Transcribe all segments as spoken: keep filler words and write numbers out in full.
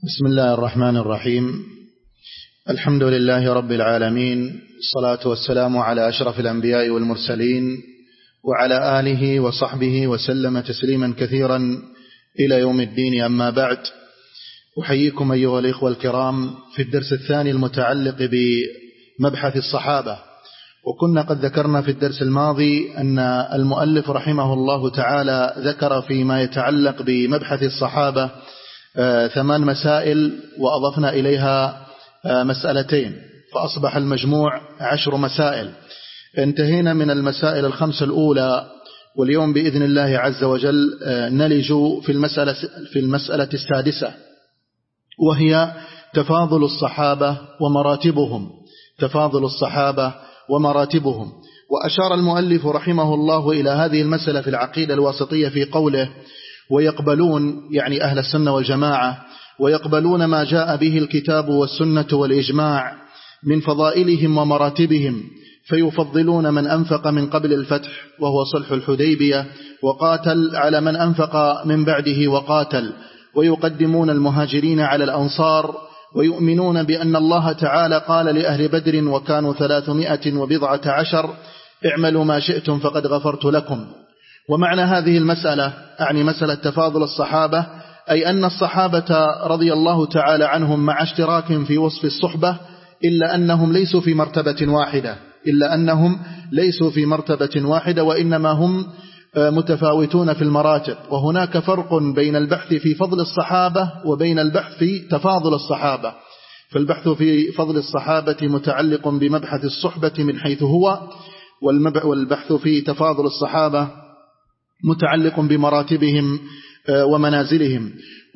بسم الله الرحمن الرحيم. الحمد لله رب العالمين، الصلاة والسلام على أشرف الأنبياء والمرسلين وعلى آله وصحبه وسلم تسليما كثيرا إلى يوم الدين. أما بعد، أحييكم أيها الإخوة الكرام في الدرس الثاني المتعلق بمبحث الصحابة. وكنا قد ذكرنا في الدرس الماضي أن المؤلف رحمه الله تعالى ذكر فيما يتعلق بمبحث الصحابة ثمان مسائل، وأضفنا إليها مسألتين، فأصبح المجموع عشر مسائل. انتهينا من المسائل الخمسة الأولى، واليوم بإذن الله عز وجل نلج في المسألة, في المسألة السادسة، وهي تفاضل الصحابة ومراتبهم. تفاضل الصحابة ومراتبهم. وأشار المؤلف رحمه الله إلى هذه المسألة في العقيدة الواسطية في قوله: ويقبلون، يعني أهل السنة والجماعة، ويقبلون ما جاء به الكتاب والسنة والإجماع من فضائلهم ومراتبهم، فيفضلون من أنفق من قبل الفتح وهو صلح الحديبية وقاتل على من أنفق من بعده وقاتل، ويقدمون المهاجرين على الأنصار، ويؤمنون بأن الله تعالى قال لأهل بدر وكانوا ثلاثمائة وبضعة عشر: اعملوا ما شئتم فقد غفرت لكم. ومعنى هذه المسألة، أعني مسألة تفاضل الصحابة، أي أن الصحابة رضي الله تعالى عنهم مع اشتراكهم في وصف الصحبة إلا أنهم ليسوا في مرتبة واحدة إلا أنهم ليسوا في مرتبة واحدة وإنما هم متفاوتون في المراتب. وهناك فرق بين البحث في فضل الصحابة وبين البحث في تفاضل الصحابة. فالبحث في فضل الصحابة متعلق بمبحث الصحبة من حيث هو، والبحث في تفاضل الصحابة متعلق بمراتبهم ومنازلهم.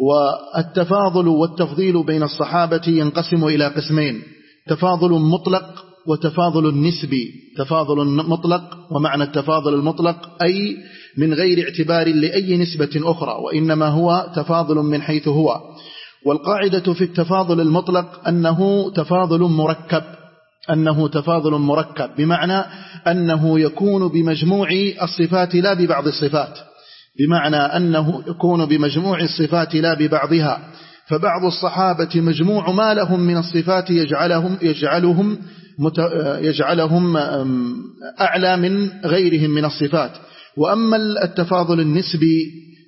والتفاضل والتفضيل بين الصحابة ينقسم إلى قسمين: تفاضل مطلق وتفاضل نسبي. تفاضل مطلق، ومعنى التفاضل المطلق أي من غير اعتبار لأي نسبة أخرى، وإنما هو تفاضل من حيث هو. والقاعدة في التفاضل المطلق أنه تفاضل مركب أنه تفاضل مركب بمعنى أنه يكون بمجموع الصفات لا ببعض الصفات بمعنى أنه يكون بمجموع الصفات لا ببعضها. فبعض الصحابة مجموع ما لهم من الصفات يجعلهم يجعلهم يجعلهم أعلى من غيرهم من الصفات. وأما التفاضل النسبي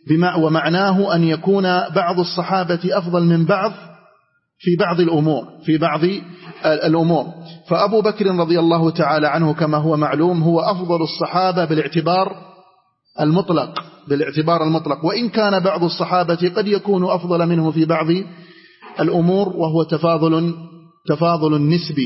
ومعناه أن يكون بعض الصحابة أفضل من بعض في بعض الأمور في بعض الأمور فأبو بكر رضي الله تعالى عنه كما هو معلوم هو أفضل الصحابة بالاعتبار المطلق بالاعتبار المطلق وإن كان بعض الصحابة قد يكون أفضل منه في بعض الأمور، وهو تفاضل تفاضل نسبي.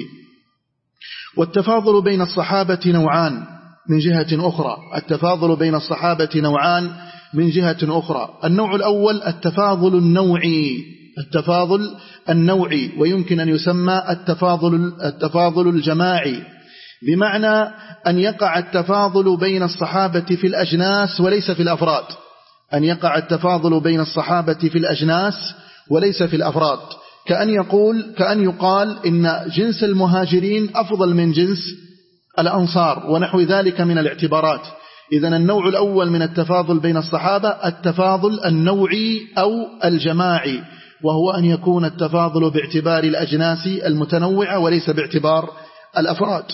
والتفاضل بين الصحابة نوعان من جهة أخرى التفاضل بين الصحابة نوعان من جهة أخرى النوع الأول التفاضل النوعي التفاضل النوعي ويمكن أن يسمى التفاضل التفاضل الجماعي، بمعنى أن يقع التفاضل بين الصحابة في الأجناس وليس في الأفراد أن يقع التفاضل بين الصحابة في الأجناس وليس في الأفراد كأن يقول كأن يقال إن جنس المهاجرين أفضل من جنس الأنصار ونحو ذلك من الاعتبارات. إذن النوع الأول من التفاضل بين الصحابة التفاضل النوعي أو الجماعي، وهو أن يكون التفاضل باعتبار الأجناس المتنوعة وليس باعتبار الأفراد.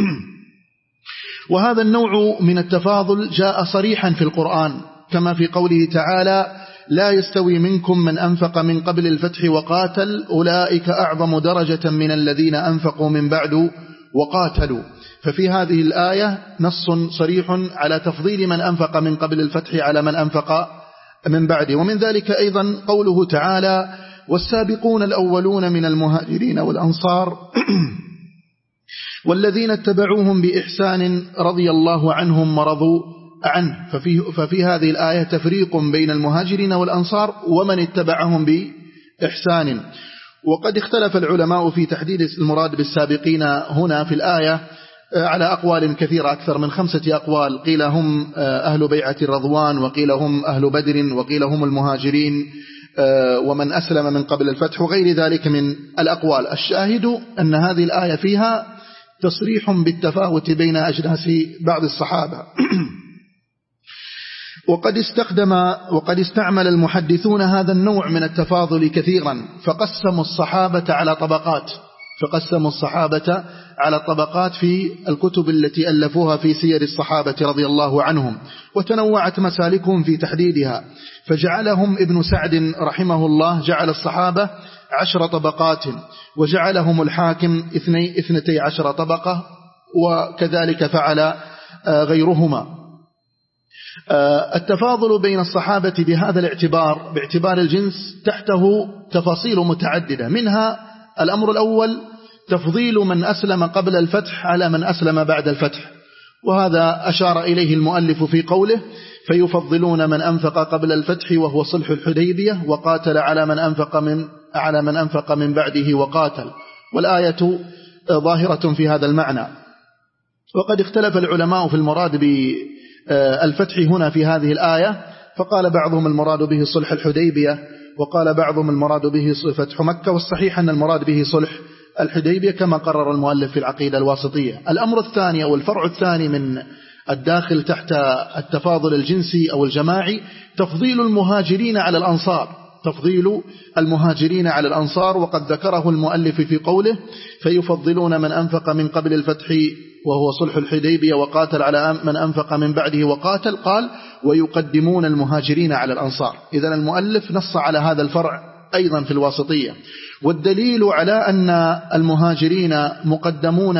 وهذا النوع من التفاضل جاء صريحا في القرآن كما في قوله تعالى: لا يستوي منكم من أنفق من قبل الفتح وقاتل أولئك أعظم درجة من الذين أنفقوا من بعد وقاتلوا. ففي هذه الآية نص صريح على تفضيل من أنفق من قبل الفتح على من أنفق من بعده. ومن ذلك أيضا قوله تعالى: والسابقون الأولون من المهاجرين والأنصار والذين اتبعوهم بإحسان رضي الله عنهم ورضوا عنه. ففي, ففي هذه الآية تفريق بين المهاجرين والأنصار ومن اتبعهم بإحسان. وقد اختلف العلماء في تحديد المراد بالسابقين هنا في الآية على أقوال كثيرة، أكثر من خمسة أقوال. قيل هم أهل بيعة الرضوان، وقيل هم أهل بدر، وقيل هم المهاجرين ومن أسلم من قبل الفتح، وغير ذلك من الأقوال. الشاهد أن هذه الآية فيها تصريح بالتفاوت بين أجناس بعض الصحابة. وقد استخدم وقد استعمل المحدثون هذا النوع من التفاضل كثيرا، فقسموا الصحابة على طبقات فقسموا الصحابة على طبقات في الكتب التي ألفوها في سير الصحابة رضي الله عنهم، وتنوعت مسالكهم في تحديدها. فجعلهم ابن سعد رحمه الله جعل الصحابة عشر طبقات، وجعلهم الحاكم اثني اثنتي عشر طبقة، وكذلك فعل غيرهما. التفاضل بين الصحابة بهذا الاعتبار باعتبار الجنس تحته تفاصيل متعددة، منها الأمر الأول تفضيل من أسلم قبل الفتح على من أسلم بعد الفتح، وهذا أشار إليه المؤلف في قوله فيفضلون من أنفق قبل الفتح وهو صلح الحديبية وقاتل على من أنفق من على من أنفق من بعده وقاتل، والآية ظاهرة في هذا المعنى. وقد اختلف العلماء في المراد بالفتح هنا في هذه الآية، فقال بعضهم المراد به صلح الحديبية، وقال بعضهم المراد به فتح مكة، والصحيح أن المراد به صلح الحديبية كما قرر المؤلف في العقيدة الواسطية. الأمر الثاني أو الفرع الثاني من الداخل تحت التفاضل الجنسي أو الجماعي تفضيل المهاجرين على الأنصار تفضيل المهاجرين على الأنصار وقد ذكره المؤلف في قوله فيفضلون من أنفق من قبل الفتح وهو صلح الحديبية وقاتل على من أنفق من بعده وقاتل، قال ويقدمون المهاجرين على الأنصار. إذن المؤلف نص على هذا الفرع أيضا في الواسطية. والدليل على أن المهاجرين مقدمون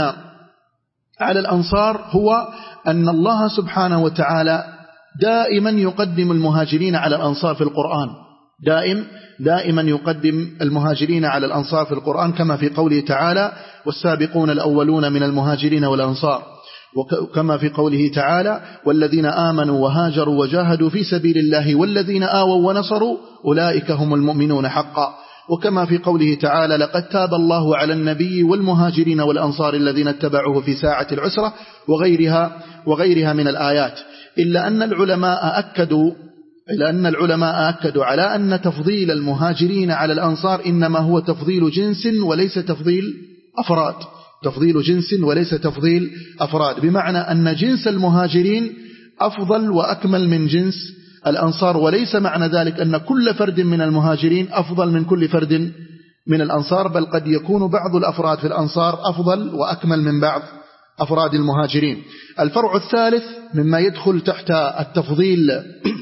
على الأنصار هو أن الله سبحانه وتعالى دائما يقدم المهاجرين على الأنصار في القرآن دائم دائما يقدم المهاجرين على الأنصار في القرآن، كما في قوله تعالى والسابقون الأولون من المهاجرين والأنصار، وكما في قوله تعالى والذين آمنوا وهاجروا وجاهدوا في سبيل الله والذين آووا ونصروا أولئك هم المؤمنون حقا، وكما في قوله تعالى لقد تاب الله على النبي والمهاجرين والأنصار الذين اتبعوه في ساعة العسرة وغيرها وغيرها من الآيات. إلا أن العلماء أكدوا إلا أن العلماء أكدوا على أن تفضيل المهاجرين على الأنصار إنما هو تفضيل جنس وليس تفضيل أفراد تفضيل جنس وليس تفضيل أفراد، بمعنى أن جنس المهاجرين أفضل وأكمل من جنس الأنصار، وليس معنى ذلك أن كل فرد من المهاجرين أفضل من كل فرد من الأنصار، بل قد يكون بعض الأفراد في الأنصار أفضل وأكمل من بعض أفراد المهاجرين. الفرع الثالث مما يدخل تحت التفضيل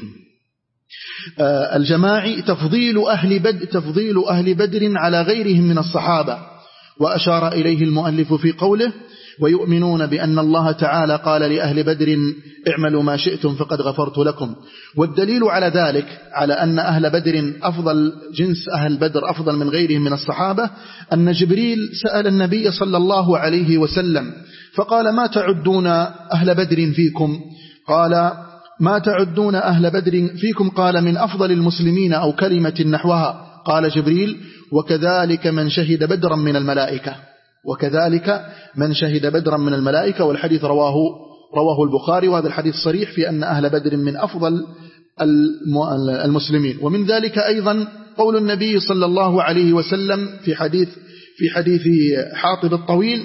الجماعي تفضيل أهل بدر تفضيل أهل بدر على غيرهم من الصحابة، وأشار إليه المؤلف في قوله ويؤمنون بأن الله تعالى قال لأهل بدر اعملوا ما شئتم فقد غفرت لكم. والدليل على ذلك على أن أهل بدر أفضل جنس أهل بدر أفضل من غيرهم من الصحابة أن جبريل سأل النبي صلى الله عليه وسلم فقال ما تعدون أهل بدر فيكم؟ قال ما تعدون أهل بدر فيكم؟ قال من أفضل المسلمين أو كلمة نحوها. قال جبريل وكذلك من شهد بدرا من الملائكة وكذلك من شهد بدرا من الملائكة. والحديث رواه رواه البخاري، وهذا الحديث صريح في أن أهل بدر من أفضل المسلمين. ومن ذلك أيضا قول النبي صلى الله عليه وسلم في حديث في حديث حاطب الطويل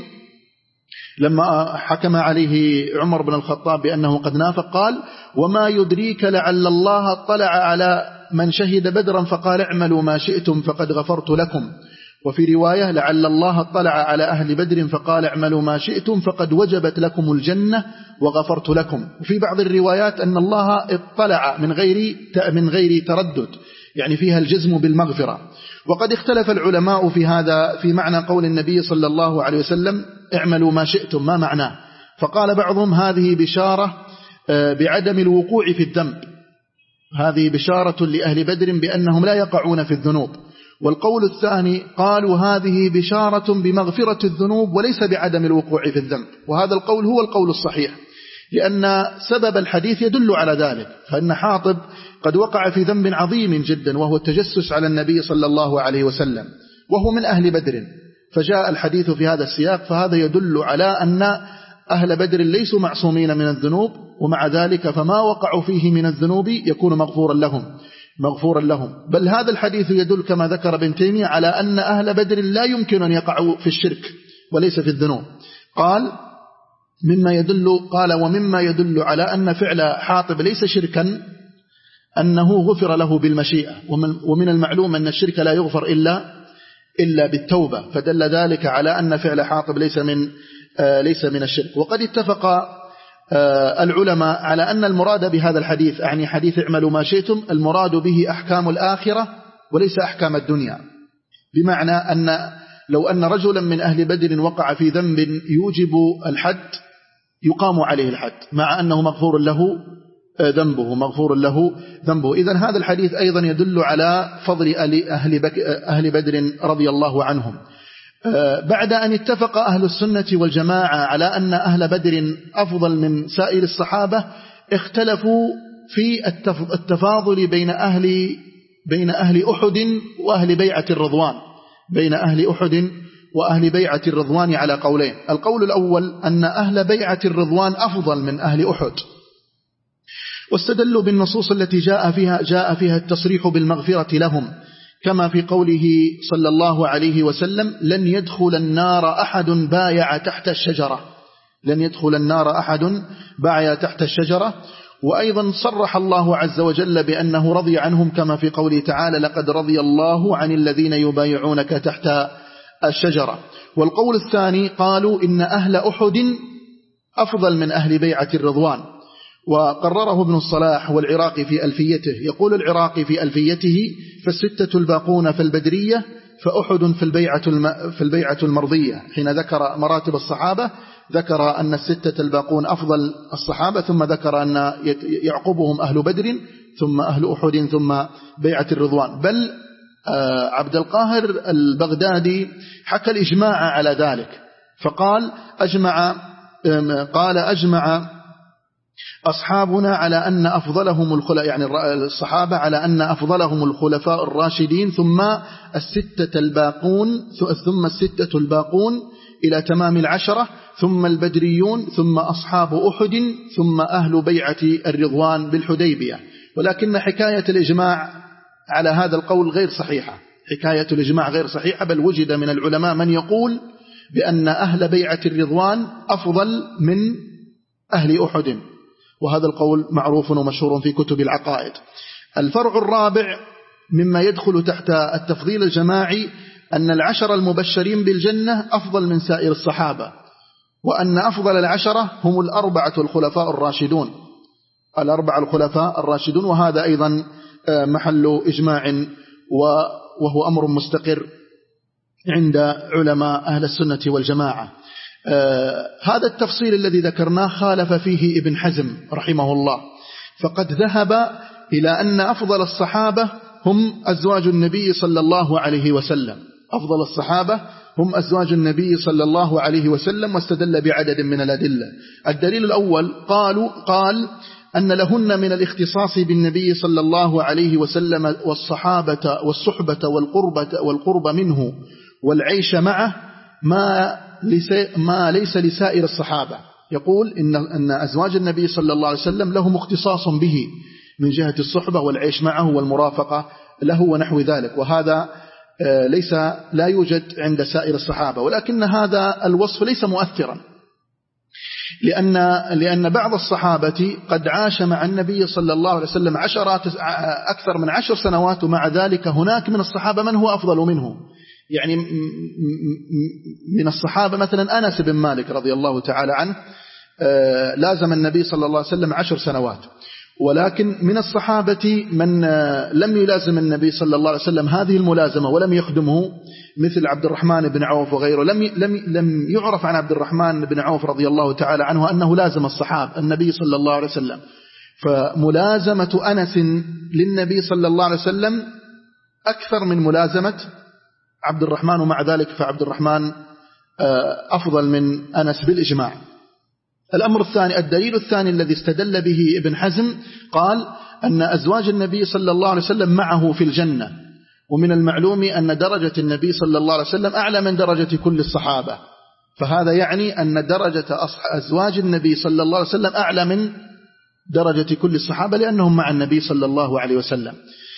لما حكم عليه عمر بن الخطاب بأنه قد نافق قال وما يدريك لعل الله اطلع على من شهد بدرا فقال اعملوا ما شئتم فقد غفرت لكم. وفي رواية لعل الله اطلع على أهل بدر فقال اعملوا ما شئتم فقد وجبت لكم الجنة وغفرت لكم. وفي بعض الروايات أن الله اطلع من غير من غير تردد، يعني فيها الجزم بالمغفرة. وقد اختلف العلماء في هذا في معنى قول النبي صلى الله عليه وسلم اعملوا ما شئتم ما معناه، فقال بعضهم هذه بشارة بعدم الوقوع في الذنب، هذه بشارة لأهل بدر بأنهم لا يقعون في الذنوب. والقول الثاني قالوا هذه بشارة بمغفرة الذنوب وليس بعدم الوقوع في الذنب، وهذا القول هو القول الصحيح لأن سبب الحديث يدل على ذلك، فإن حاطب قد وقع في ذنب عظيم جدا وهو التجسس على النبي صلى الله عليه وسلم وهو من أهل بدر، فجاء الحديث في هذا السياق، فهذا يدل على أن أهل بدر ليسوا معصومين من الذنوب، ومع ذلك فما وقعوا فيه من الذنوب يكون مغفورا لهم مغفورا لهم. بل هذا الحديث يدل كما ذكر ابن تيمية على أن أهل بدر لا يمكن أن يقعوا في الشرك وليس في الذنوب. قال مما يدل قال ومما يدل على أن فعل حاطب ليس شركا أنه غفر له بالمشيئة، ومن المعلوم أن الشرك لا يغفر إلا إلا بالتوبة، فدل ذلك على أن فعل حاطب ليس من ليس من الشرك. وقد اتفق العلماء على أن المراد بهذا الحديث، يعني حديث اعملوا ما شئتم، المراد به أحكام الآخرة وليس أحكام الدنيا، بمعنى أن لو أن رجلا من أهل بدر وقع في ذنب يوجب الحد يقام عليه الحد، مع أنه مغفور له ذنبه مغفور له ذنبه. إذن هذا الحديث أيضا يدل على فضل أهل بدر رضي الله عنهم. بعد أن اتفق أهل السنة والجماعة على أن أهل بدر أفضل من سائر الصحابة، اختلفوا في التفاضل بين أهل بين أهل أحد وأهل بيعة الرضوان بين أهل أحد وأهل بيعة الرضوان على قولين. القول الأول أن أهل بيعة الرضوان أفضل من أهل أحد، واستدلوا بالنصوص التي جاء فيها جاء فيها التصريح بالمغفرة لهم، كما في قوله صلى الله عليه وسلم: لن يدخل النار أحد بايع تحت الشجرة لن يدخل النار أحد بايع تحت الشجرة. وأيضا صرح الله عز وجل بأنه رضي عنهم، كما في قوله تعالى: لقد رضي الله عن الذين يبايعونك تحت الشجرة. والقول الثاني قالوا إن أهل أحد أفضل من أهل بيعة الرضوان، وقرره ابن الصلاح والعراقي في ألفيته. يقول العراقي في ألفيته: فالستة الباقون في البدرية فأحد في البيعة في البيعة المرضية. حين ذكر مراتب الصحابة ذكر أن الستة الباقون أفضل الصحابة، ثم ذكر أن يعقبهم أهل بدر ثم أهل أحد ثم بيعة الرضوان. بل عبد القاهر البغدادي حكى الإجماع على ذلك، فقال أجمع قال أجمع أصحابنا على أن أفضلهم الخلفاء، يعني الصحابة، على أن أفضلهم الخلفاء الراشدين ثم الستة الباقون ثم الستة الباقون إلى تمام العشرة، ثم البدريون، ثم أصحاب أحد، ثم أهل بيعة الرضوان بالحديبية. ولكن حكاية الإجماع على هذا القول غير صحيحة حكاية الإجماع غير صحيحة بل وجد من العلماء من يقول بأن أهل بيعة الرضوان أفضل من أهل أحد، وهذا القول معروف ومشهور في كتب العقائد. الفرع الرابع مما يدخل تحت التفضيل الجماعي أن العشر المبشرين بالجنة أفضل من سائر الصحابة، وأن أفضل العشرة هم الأربعة الخلفاء الراشدون الأربعة الخلفاء الراشدون وهذا أيضا محل إجماع وهو أمر مستقر عند علماء أهل السنة والجماعة. آه هذا التفصيل الذي ذكرناه خالف فيه ابن حزم رحمه الله، فقد ذهب إلى أن أفضل الصحابة هم أزواج النبي صلى الله عليه وسلم أفضل الصحابة هم أزواج النبي صلى الله عليه وسلم، واستدل بعدد من الأدلة. الدليل الأول قالوا قال أن لهن من الاختصاص بالنبي صلى الله عليه وسلم والصحابة والصحبة والقربة والقرب منه والعيش معه ما ما ليس لسائر الصحابة. يقول إن, أن أزواج النبي صلى الله عليه وسلم لهم اختصاص به من جهة الصحبة والعيش معه والمرافقة له ونحو ذلك، وهذا ليس لا يوجد عند سائر الصحابة. ولكن هذا الوصف ليس مؤثرا، لأن لأن بعض الصحابة قد عاش مع النبي صلى الله عليه وسلم عشرات أكثر من عشر سنوات، ومع ذلك هناك من الصحابة من هو أفضل منه. يعني من الصحابة مثلا أنس بن مالك رضي الله تعالى عنه لازم النبي صلى الله عليه وسلم عشر سنوات، ولكن من الصحابة من لم يلازم النبي صلى الله عليه وسلم هذه الملازمة ولم يخدمه، مثل عبد الرحمن بن عوف وغيره. لم لم لم يعرف عن عبد الرحمن بن عوف رضي الله تعالى عنه أنه لازم الصحابة النبي صلى الله عليه وسلم، فملازمة أنس للنبي صلى الله عليه وسلم أكثر من ملازمة عبد الرحمن، ومع ذلك فعبد الرحمن أفضل من أنس بالإجماع. الأمر الثاني الدليل الثاني الذي استدل به ابن حزم قال أن أزواج النبي صلى الله عليه وسلم معه في الجنة، ومن المعلوم أن درجة النبي صلى الله عليه وسلم أعلى من درجة كل الصحابة، فهذا يعني أن درجة أزواج النبي صلى الله عليه وسلم أعلى من درجة كل الصحابة لأنهم مع النبي صلى الله عليه وسلم.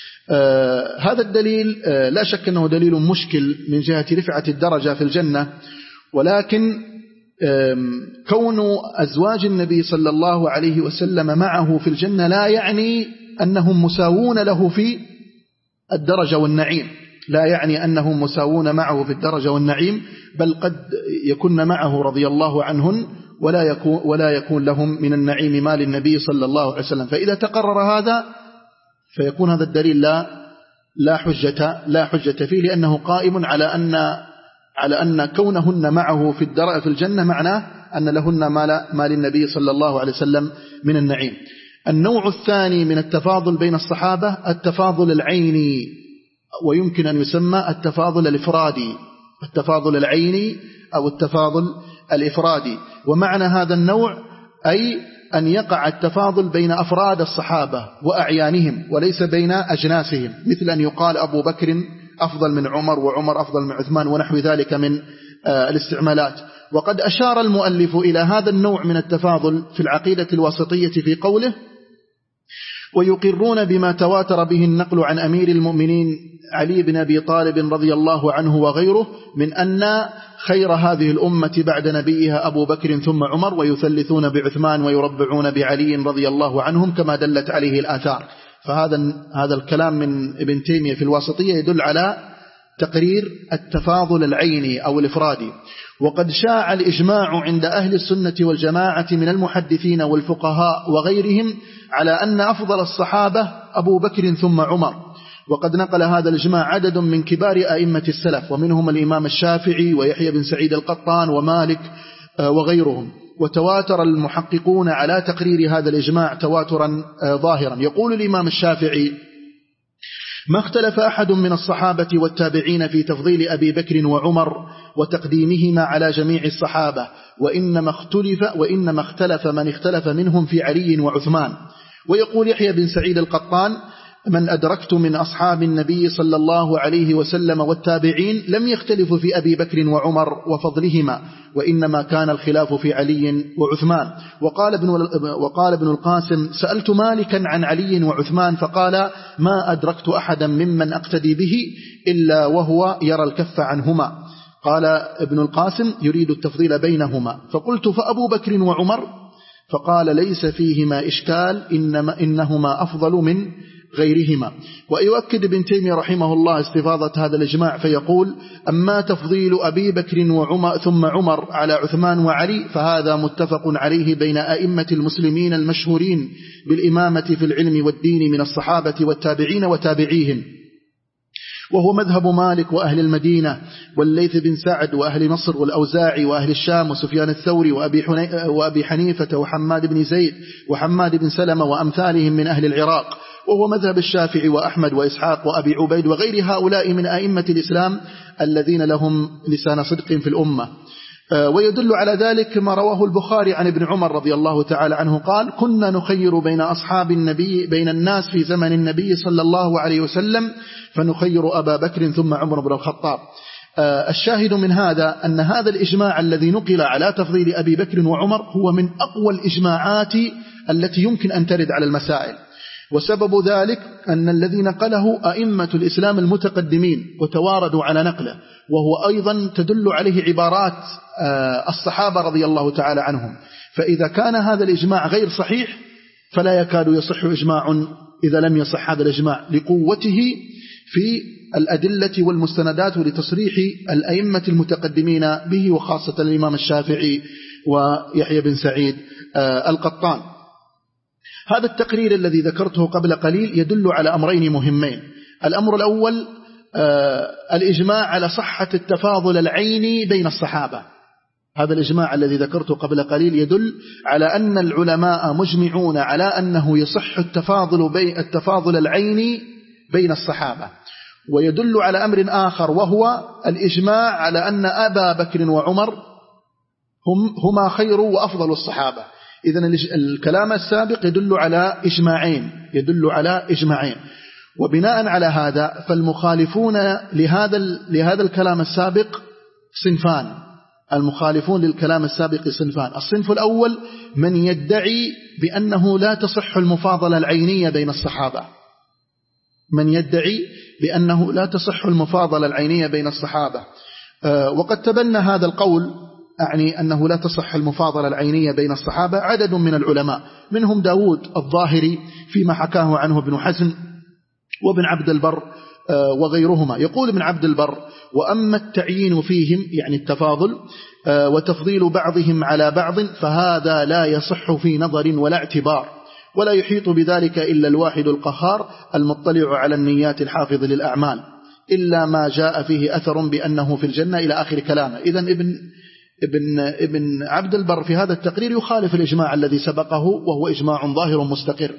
آه هذا الدليل آه لا شك أنه دليل مشكل من جهة رفعة الدرجة في الجنة، ولكن آه كون أزواج النبي صلى الله عليه وسلم معه في الجنة لا يعني أنهم مساوون له في الدرجة والنعيم، لا يعني أنهم مساوون معه في الدرجة والنعيم، بل قد يكون معه رضي الله عنهن ولا يكون, ولا يكون لهم من النعيم ما للنبي صلى الله عليه وسلم. فإذا تقرر هذا فيكون هذا الدليل لا لا حجة لا حجة فيه، لأنه قائم على أن على أن كونهن معه في الدرجة في الجنة معناه أن لهن ما للنبي صلى الله عليه وسلم من النعيم. النوع الثاني من التفاضل بين الصحابة التفاضل العيني، ويمكن أن يسمى التفاضل الإفرادي، التفاضل العيني أو التفاضل الإفرادي. ومعنى هذا النوع أي أن يقع التفاضل بين أفراد الصحابة وأعيانهم وليس بين أجناسهم، مثل أن يقال أبو بكر أفضل من عمر وعمر أفضل من عثمان ونحو ذلك من الاستعمالات. وقد أشار المؤلف إلى هذا النوع من التفاضل في العقيدة الواسطية في قوله: ويقرون بما تواتر به النقل عن أمير المؤمنين علي بن أبي طالب رضي الله عنه وغيره من أن خير هذه الأمة بعد نبيها أبو بكر ثم عمر، ويثلثون بعثمان ويربعون بعلي رضي الله عنهم كما دلت عليه الآثار. فهذا هذا الكلام من ابن تيمية في الواسطية يدل على تقرير التفاضل العيني أو الإفرادي. وقد شاع الإجماع عند أهل السنة والجماعة من المحدثين والفقهاء وغيرهم على أن أفضل الصحابة أبو بكر ثم عمر، وقد نقل هذا الإجماع عدد من كبار أئمة السلف، ومنهم الإمام الشافعي ويحيى بن سعيد القطان ومالك وغيرهم. وتواتر المحققون على تقرير هذا الإجماع تواترا ظاهرا. يقول الإمام الشافعي: ما اختلف أحد من الصحابة والتابعين في تفضيل أبي بكر وعمر وتقديمهما على جميع الصحابة، وإنما اختلف, وإنما اختلف من اختلف منهم في علي وعثمان. ويقول يحيى بن سعيد القطان: من أدركت من أصحاب النبي صلى الله عليه وسلم والتابعين لم يختلفوا في أبي بكر وعمر وفضلهما، وإنما كان الخلاف في علي وعثمان. وقال ابن, وقال ابن القاسم: سألت مالكا عن علي وعثمان فقال: ما أدركت أحدا ممن أقتدي به إلا وهو يرى الكف عنهما. قال ابن القاسم: يريد التفضيل بينهما. فقلت: فأبو بكر وعمر؟ فقال: ليس فيهما إشكال، إنما إنهما أفضل من غيرهما. ويؤكد ابن تيمية رحمه الله استفاضة هذا الإجماع فيقول: أما تفضيل أبي بكر وعمر ثم عمر على عثمان وعلي فهذا متفق عليه بين أئمة المسلمين المشهورين بالإمامة في العلم والدين من الصحابة والتابعين وتابعيهم، وهو مذهب مالك وأهل المدينة والليث بن سعد وأهل مصر والأوزاعي وأهل الشام وسفيان الثوري وأبي, وأبي حنيفة وحماد بن زيد وحماد بن سلمة وأمثالهم من أهل العراق، وهو مذهب الشافعي وأحمد وإسحاق وأبي عبيد وغير هؤلاء من أئمة الإسلام الذين لهم لسان صدق في الأمة. ويدل على ذلك ما رواه البخاري عن ابن عمر رضي الله تعالى عنه قال: كنا نخير بين أصحاب النبي بين الناس في زمن النبي صلى الله عليه وسلم فنخير أبا بكر ثم عمر بن الخطاب. الشاهد من هذا أن هذا الإجماع الذي نقل على تفضيل أبي بكر وعمر هو من أقوى الإجماعات التي يمكن أن ترد على المسائل، وسبب ذلك أن الذي نقله أئمة الإسلام المتقدمين وتواردوا على نقله، وهو أيضا تدل عليه عبارات الصحابة رضي الله تعالى عنهم. فإذا كان هذا الإجماع غير صحيح فلا يكاد يصح إجماع إذا لم يصح هذا الإجماع لقوته في الأدلة والمستندات ولتصريح الأئمة المتقدمين به، وخاصة الإمام الشافعي ويحيى بن سعيد القطان. هذا التقرير الذي ذكرته قبل قليل يدل على أمرين مهمين. الأمر الأول الإجماع على صحة التفاضل العيني بين الصحابة. هذا الإجماع الذي ذكرته قبل قليل يدل على أن العلماء مجمعون على أنه يصح التفاضل بين التفاضل العيني بين الصحابة. ويدل على أمر آخر وهو الإجماع على أن أبا بكر وعمر هم هما خير وأفضل الصحابة. إذن الكلام السابق يدل على إجماعين يدل على إجماعين وبناء على هذا فالمخالفون لهذا لهذا الكلام السابق صنفان. المخالفون للكلام السابق صنفان. الصنف الأول من يدعي بأنه لا تصح المفاضلة العينية بين الصحابة من يدعي بأنه لا تصح المفاضلة العينية بين الصحابة وقد تبنى هذا القول أعني أنه لا تصح المفاضلة العينية بين الصحابة عدد من العلماء، منهم داود الظاهري فيما حكاه عنه ابن حزم وابن عبد البر وغيرهما. يقول ابن عبد البر: وأما التعيين فيهم يعني التفاضل وتفضيل بعضهم على بعض فهذا لا يصح في نظر ولا اعتبار، ولا يحيط بذلك إلا الواحد القهار المطلع على النيات الحافظ للأعمال، إلا ما جاء فيه أثر بأنه في الجنة إلى آخر كلامه. إذن ابن ابن ابن عبد البر في هذا التقرير يخالف الإجماع الذي سبقه، وهو إجماع ظاهر مستقر.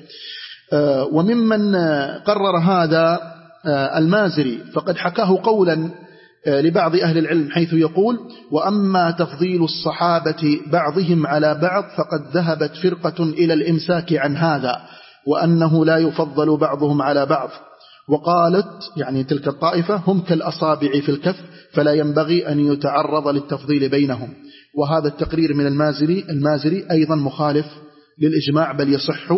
وممن قرر هذا المازري، فقد حكاه قولا لبعض أهل العلم حيث يقول: وأما تفضيل الصحابة بعضهم على بعض فقد ذهبت فرقة إلى الإمساك عن هذا، وأنه لا يفضل بعضهم على بعض. وقالت يعني تلك الطائفة: هم كالأصابع في الكف فلا ينبغي أن يتعرض للتفضيل بينهم. وهذا التقرير من المازري المازري أيضا مخالف للإجماع، بل يصح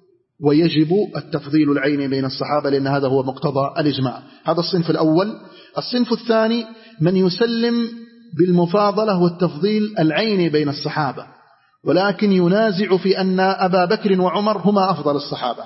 ويجب التفضيل العيني بين الصحابة، لأن هذا هو مقتضى الإجماع. هذا الصنف الأول. الصنف الثاني من يسلم بالمفاضلة والتفضيل العيني بين الصحابة، ولكن ينازع في أن أبا بكر وعمر هما أفضل الصحابة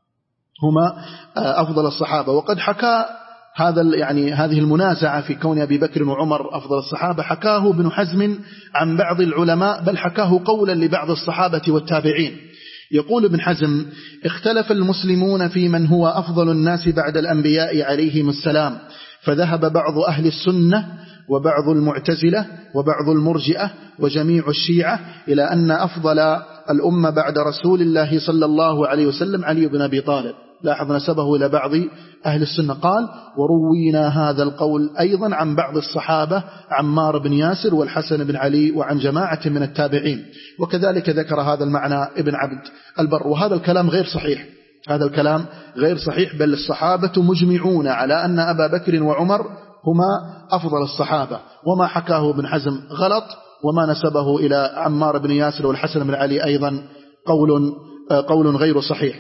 هما أفضل الصحابة وقد حكى هذا يعني هذه المنازعة في كون أبي بكر وعمر أفضل الصحابة حكاه ابن حزم عن بعض العلماء، بل حكاه قولا لبعض الصحابة والتابعين. يقول ابن حزم: اختلف المسلمون في من هو أفضل الناس بعد الأنبياء عليهم السلام، فذهب بعض أهل السنة وبعض المعتزلة وبعض المرجئة وجميع الشيعة إلى أن أفضل الأمة بعد رسول الله صلى الله عليه وسلم علي بن أبي طالب. لاحظ نسبه إلى بعض أهل السنة. قال: وروينا هذا القول أيضا عن بعض الصحابة عمار بن ياسر والحسن بن علي وعن جماعة من التابعين. وكذلك ذكر هذا المعنى ابن عبد البر. وهذا الكلام غير صحيح، هذا الكلام غير صحيح، بل الصحابة مجمعون على أن أبا بكر وعمر هما أفضل الصحابة، وما حكاه ابن حزم غلط، وما نسبه إلى عمار بن ياسر والحسن بن علي أيضا قول قول غير صحيح.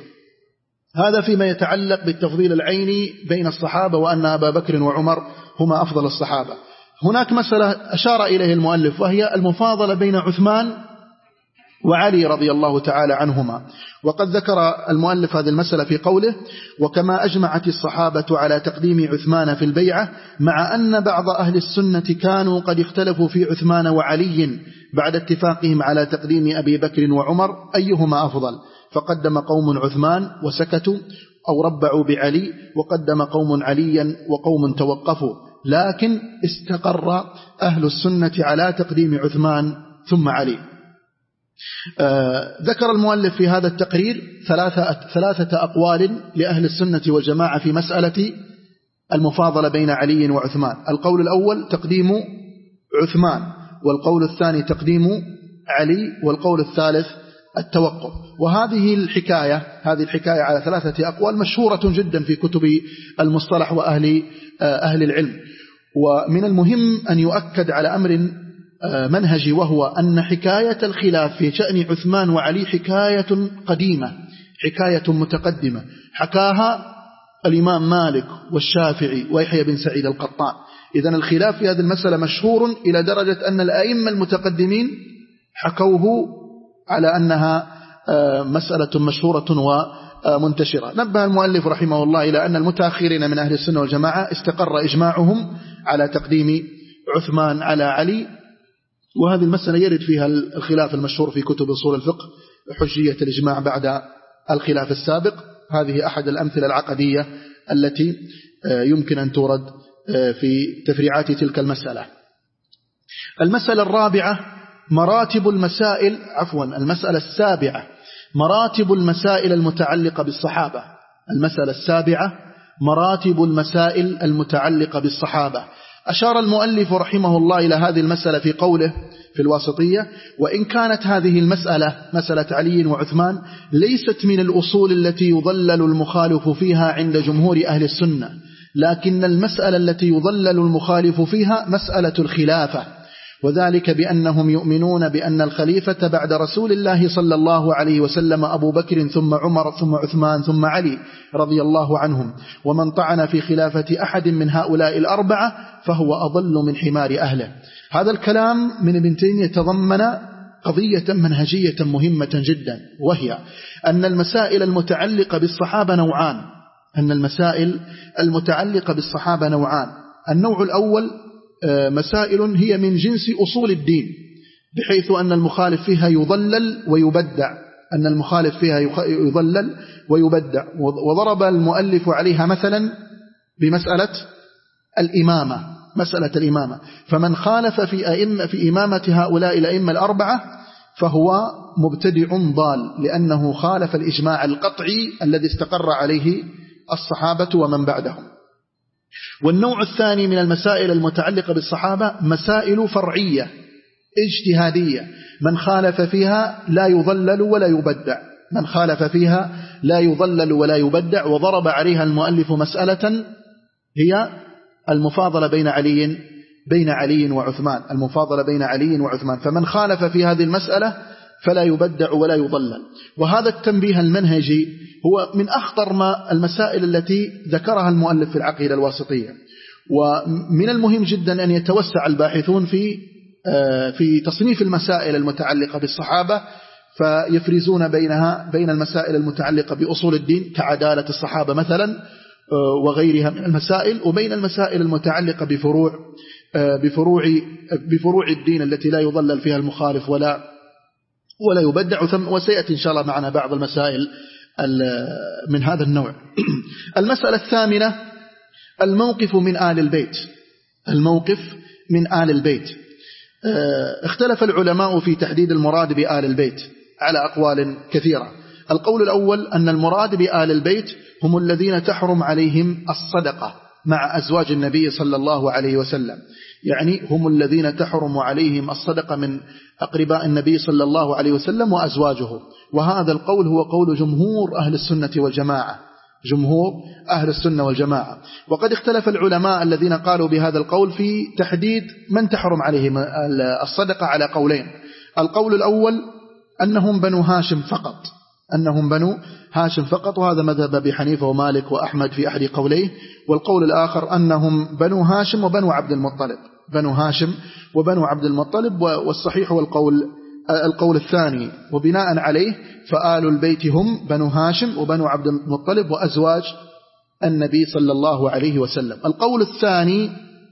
هذا فيما يتعلق بالتفضيل العيني بين الصحابة وأن أبا بكر وعمر هما أفضل الصحابة. هناك مسألة أشار إليه المؤلف، وهي المفاضلة بين عثمان وعلي رضي الله تعالى عنهما. وقد ذكر المؤلف هذه المسألة في قوله: وكما أجمعت الصحابة على تقديم عثمان في البيعة، مع أن بعض أهل السنة كانوا قد اختلفوا في عثمان وعلي بعد اتفاقهم على تقديم أبي بكر وعمر أيهما أفضل، فقدم قوم عثمان وسكتوا أو ربعوا بعلي، وقدم قوم عليا وقوم توقفوا، لكن استقر أهل السنة على تقديم عثمان ثم علي. آه ذكر المؤلف في هذا التقرير ثلاثة, ثلاثة أقوال لأهل السنة والجماعة في مسألة المفاضلة بين علي وعثمان. القول الأول تقديم عثمان، والقول الثاني تقديم علي، والقول الثالث التوقف. وهذه الحكاية هذه الحكاية على ثلاثة أقوال مشهورة جدا في كتب المصطلح وأهل أهل العلم. ومن المهم أن يؤكد على أمر منهجي، وهو أن حكاية الخلاف في شأن عثمان وعلي حكاية قديمة، حكاية متقدمة، حكاها الإمام مالك والشافعي ويحيى بن سعيد القطان. إذن الخلاف في هذه المسألة مشهور إلى درجة أن الأئمة المتقدمين حكوه على أنها مسألة مشهورة ومنتشرة. نبه المؤلف رحمه الله إلى أن المتأخرين من أهل السنة والجماعة استقر إجماعهم على تقديم عثمان على علي، وهذه المسألة يرد فيها الخلاف المشهور في كتب أصول الفقه، حجية الإجماع بعد الخلاف السابق. هذه أحد الأمثلة العقدية التي يمكن أن تورد في تفريعات تلك المسألة. المسألة الرابعة مراتب المسائل عفوا المسألة السابعة مراتب المسائل المتعلقة بالصحابة. المسألة السابعة مراتب المسائل المتعلقة بالصحابة. أشار المؤلف رحمه الله إلى هذه المسألة في قوله في الواسطية: وإن كانت هذه المسألة مسألة علي وعثمان ليست من الأصول التي يضلل المخالف فيها عند جمهور أهل السنة، لكن المسألة التي يضلل المخالف فيها مسألة الخلافة، وذلك بأنهم يؤمنون بأن الخليفة بعد رسول الله صلى الله عليه وسلم أبو بكر ثم عمر ثم عثمان ثم علي رضي الله عنهم، ومن طعن في خلافة أحد من هؤلاء الأربعة فهو أضل من حمار أهله. هذا الكلام من ابن تيمية يتضمن قضية منهجية مهمة جدا، وهي أن المسائل المتعلقة بالصحابة نوعان أن المسائل المتعلقة بالصحابة نوعان النوع الأول مسائل هي من جنس أصول الدين، بحيث أن المخالف فيها يضلل ويبدع أن المخالف فيها يضلل ويبدع وضرب المؤلف عليها مثلا بمسألة الإمامة مسألة الإمامة فمن خالف في أئمة في إمامة هؤلاء الأئمة الأربعة فهو مبتدع ضال، لأنه خالف الإجماع القطعي الذي استقر عليه الصحابة ومن بعدهم. والنوع الثاني من المسائل المتعلقة بالصحابة مسائل فرعية اجتهادية، من خالف فيها لا يضلل ولا يبدع من خالف فيها لا يضلل ولا يبدع وضرب عليها المؤلف مسألة هي المفاضلة بين علي بين علي وعثمان المفاضلة بين علي وعثمان فمن خالف في هذه المسألة فلا يبدع ولا يضلل. وهذا التنبيه المنهجي هو من أخطر ما المسائل التي ذكرها المؤلف في العقيدة الواسطية، ومن المهم جدا أن يتوسع الباحثون في في تصنيف المسائل المتعلقة بالصحابة، فيفرزون بينها بين المسائل المتعلقة بأصول الدين كعدالة الصحابة مثلا وغيرها من المسائل، وبين المسائل المتعلقة بفروع بفروع بفروع الدين التي لا يضلل فيها المخالف ولا ولا يبدع. وسيأتي إن شاء الله معنا بعض المسائل من هذا النوع. المسألة الثامنة الموقف من آل البيت الموقف من آل البيت اختلف العلماء في تحديد المراد بآل البيت على أقوال كثيرة. القول الأول أن المراد بآل البيت هم الذين تحرم عليهم الصدقة مع أزواج النبي صلى الله عليه وسلم، يعني هم الذين تحرم عليهم الصدقة من أقرباء النبي صلى الله عليه وسلم وأزواجه. وهذا القول هو قول جمهور أهل السنة والجماعة جمهور أهل السنة والجماعة. وقد اختلف العلماء الذين قالوا بهذا القول في تحديد من تحرم عليهم الصدقة على قولين. القول الأول أنهم بنو هاشم فقط أنهم بنو هاشم فقط وهذا مذهب أبي حنيفة ومالك وأحمد في أحد قوليه. والقول الآخر أنهم بنو هاشم وبنو عبد المطلب بنو هاشم وبنو عبد المطلب والصحيح هو القول القول الثاني، وبناء عليه فآل البيت هم بنو هاشم وبنو عبد المطلب وأزواج النبي صلى الله عليه وسلم. القول الثاني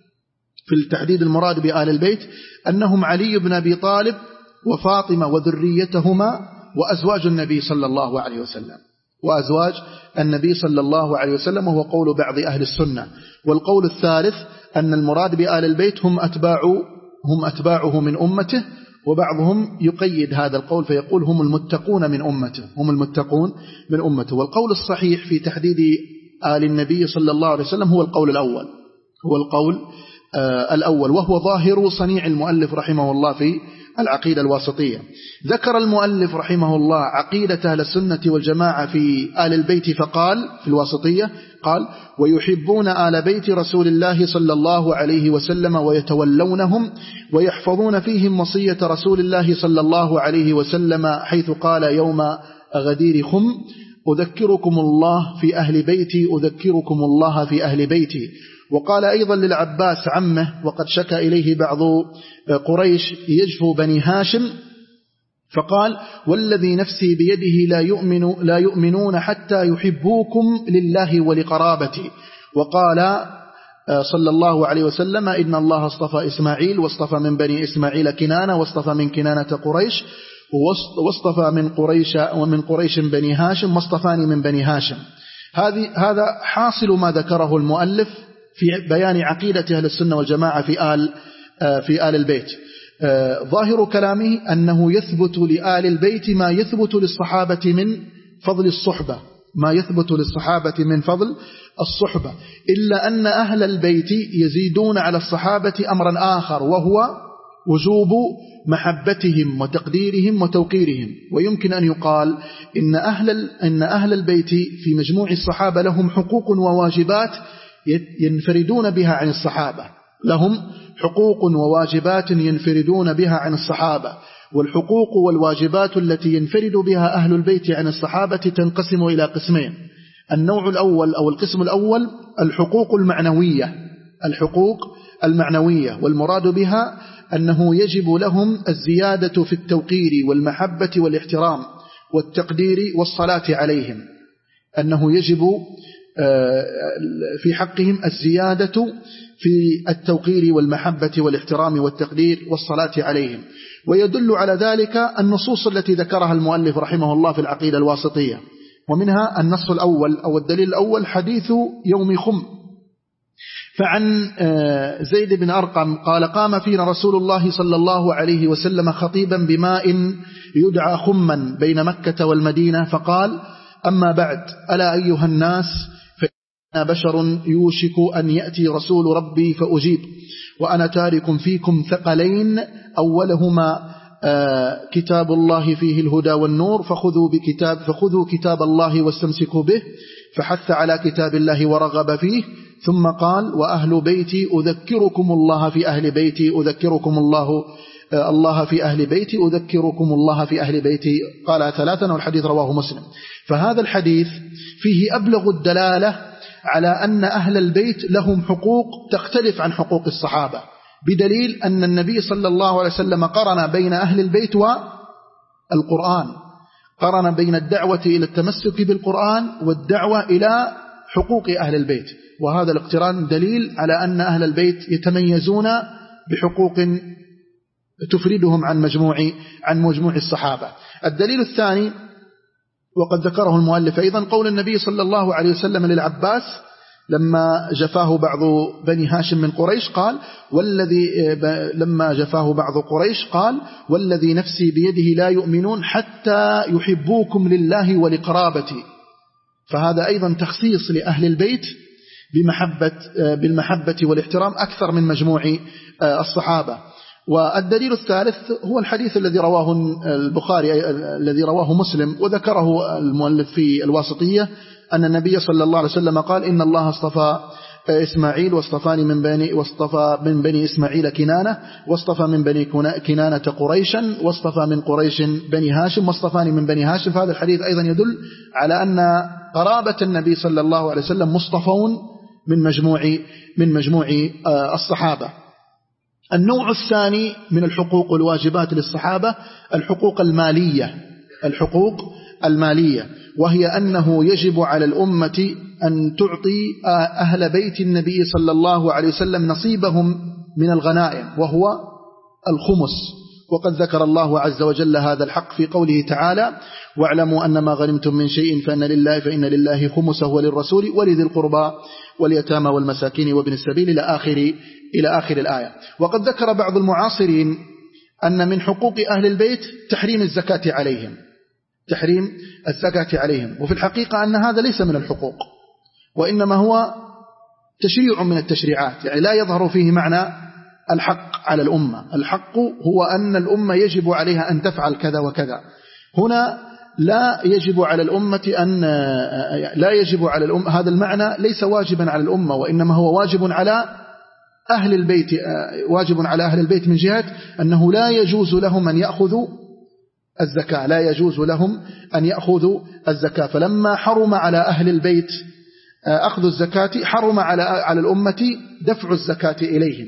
في التحديد المراد بآل البيت أنهم علي بن أبي طالب وفاطمة وذريتهما وأزواج النبي صلى الله عليه وسلم وأزواج النبي صلى الله عليه وسلم وهو قول بعض أهل السنة. والقول الثالث أن المراد بآل البيت هم أتباع هم أتباعه من أمته، وبعضهم يقيد هذا القول فيقول هم المتقون من أمته هم المتقون من أمته. والقول الصحيح في تحديد آل النبي صلى الله عليه وسلم هو القول الأول هو القول آه الأول وهو ظاهر صنيع المؤلف رحمه الله في العقيدة الواسطية. ذكر المؤلف رحمه الله عقيدة أهل السنة والجماعة في آل البيت فقال في الواسطية قال ويحبون آل بيت رسول الله صلى الله عليه وسلم ويتولونهم ويحفظون فيهم وصية رسول الله صلى الله عليه وسلم حيث قال يوم غدير خم أذكركم الله في أهل بيتي أذكركم الله في أهل بيتي. وقال أيضا للعباس عمه وقد شكى إليه بعض قريش يجفو بني هاشم فقال والذي نفسي بيده لا يؤمن لا يؤمنون حتى يحبوكم لله ولقرابتي. وقال صلى الله عليه وسلم إن الله اصطفى إسماعيل واصطفى من بني إسماعيل كنانة واصطفى من كنانة قريش واصطفى من قريش ومن قريش بني هاشم واصطفاني من بني هاشم. هذه هذا حاصل ما ذكره المؤلف في بيان عقيدة أهل السنة والجماعة في آل في آل البيت. ظاهر كلامه أنه يثبت لآل البيت ما يثبت للصحابة من فضل الصحبة ما يثبت للصحابة من فضل الصحبة، إلا أن أهل البيت يزيدون على الصحابة أمرا آخر وهو وجوب محبتهم وتقديرهم وتوقيرهم. ويمكن أن يقال إن أهل إن أهل البيت في مجموع الصحابة لهم حقوق وواجبات ينفردون بها عن الصحابة لهم حقوق وواجبات ينفردون بها عن الصحابة، والحقوق والواجبات التي ينفرد بها أهل البيت عن الصحابة تنقسم إلى قسمين. النوع الأول أو القسم الأول الحقوق المعنوية، الحقوق المعنوية والمراد بها أنه يجب لهم الزيادة في التوقير والمحبة والاحترام والتقدير والصلاة عليهم، أنه يجب في حقهم الزيادة في التوقير والمحبة والاحترام والتقدير والصلاة عليهم. ويدل على ذلك النصوص التي ذكرها المؤلف رحمه الله في العقيدة الواسطية، ومنها النص الأول أو الدليل الأول حديث يوم خم. فعن زيد بن أرقم قال: قام فينا رسول الله صلى الله عليه وسلم خطيبا بماء يدعى خما بين مكة والمدينة، فقال: أما بعد، ألا أيها الناس، فإنا بشر يوشك أن يأتي رسول ربي فأجيب، وأنا تارك فيكم ثقلين، أولهما آه كتاب الله فيه الهدى والنور، فخذوا بكتاب فخذوا كتاب الله واستمسكوا به، فحث على كتاب الله ورغب فيه، ثم قال: وأهل بيتي أذكركم الله في أهل بيتي أذكركم الله آه الله في أهل بيتي أذكركم الله في أهل بيتي، قال ثلاثا، والحديث رواه مسلم. فهذا الحديث فيه أبلغ الدلالة على أن أهل البيت لهم حقوق تختلف عن حقوق الصحابة، بدليل أن النبي صلى الله عليه وسلم قرن بين أهل البيت والقرآن، قرن بين الدعوة إلى التمسك بالقرآن والدعوة إلى حقوق أهل البيت، وهذا الاقتران دليل على أن أهل البيت يتميزون بحقوق تفردهم عن مجموع عن مجموع الصحابة. الدليل الثاني وقد ذكره المؤلف أيضا قول النبي صلى الله عليه وسلم للعباس لما جفاه بعض بني هاشم من قريش، قال: والذي لما جفاه بعض قريش قال: والذي نفسي بيده لا يؤمنون حتى يحبوكم لله ولقرابتي. فهذا أيضا تخصيص لأهل البيت بمحبة بالمحبة والاحترام أكثر من مجموع الصحابة. والدليل الثالث هو الحديث الذي رواه البخاري الذي رواه مسلم وذكره المؤلف في الواسطية، أن النبي صلى الله عليه وسلم قال: إن الله اصطفى إسماعيل واصطفاني من بني واصطفى من بني إسماعيل كنانة، واصطفى من بني كنانة قريشا، واصطفى من قريش بني هاشم، واصطفاني من بني هاشم. فهذا الحديث أيضا يدل على أن قرابة النبي صلى الله عليه وسلم مصطفون من مجموع من مجموع الصحابة. النوع الثاني من الحقوق والواجبات للصحابة الحقوق المالية، الحقوق المالية، وهي أنه يجب على الأمة أن تعطي أهل بيت النبي صلى الله عليه وسلم نصيبهم من الغنائم، وهو الخمس. وقد ذكر الله عز وجل هذا الحق في قوله تعالى: واعلموا أن ما غنمتم من شيء فإن لله فإن لله خمسه وللرسول ولذي القربى واليتامى والمساكين وابن السبيل إلى آخر إلى آخر الآية. وقد ذكر بعض المعاصرين أن من حقوق أهل البيت تحريم الزكاة عليهم، تحريم الزكاة عليهم، وفي الحقيقة أن هذا ليس من الحقوق، وإنما هو تشريع من التشريعات، يعني لا يظهر فيه معنى الحق على الأمة. الحق هو أن الأمة يجب عليها أن تفعل كذا وكذا. هنا لا يجب على الأمة أن لا يجب على الأمة، هذا المعنى ليس واجبا على الأمة، وإنما هو واجب على أهل البيت، واجب على أهل البيت من جهة أنه لا يجوز لهم أن يأخذوا الزكاة، لا يجوز لهم أن يأخذوا الزكاة. فلما حرم على أهل البيت أخذ الزكاة حرم على على الأمة دفع الزكاة إليهم.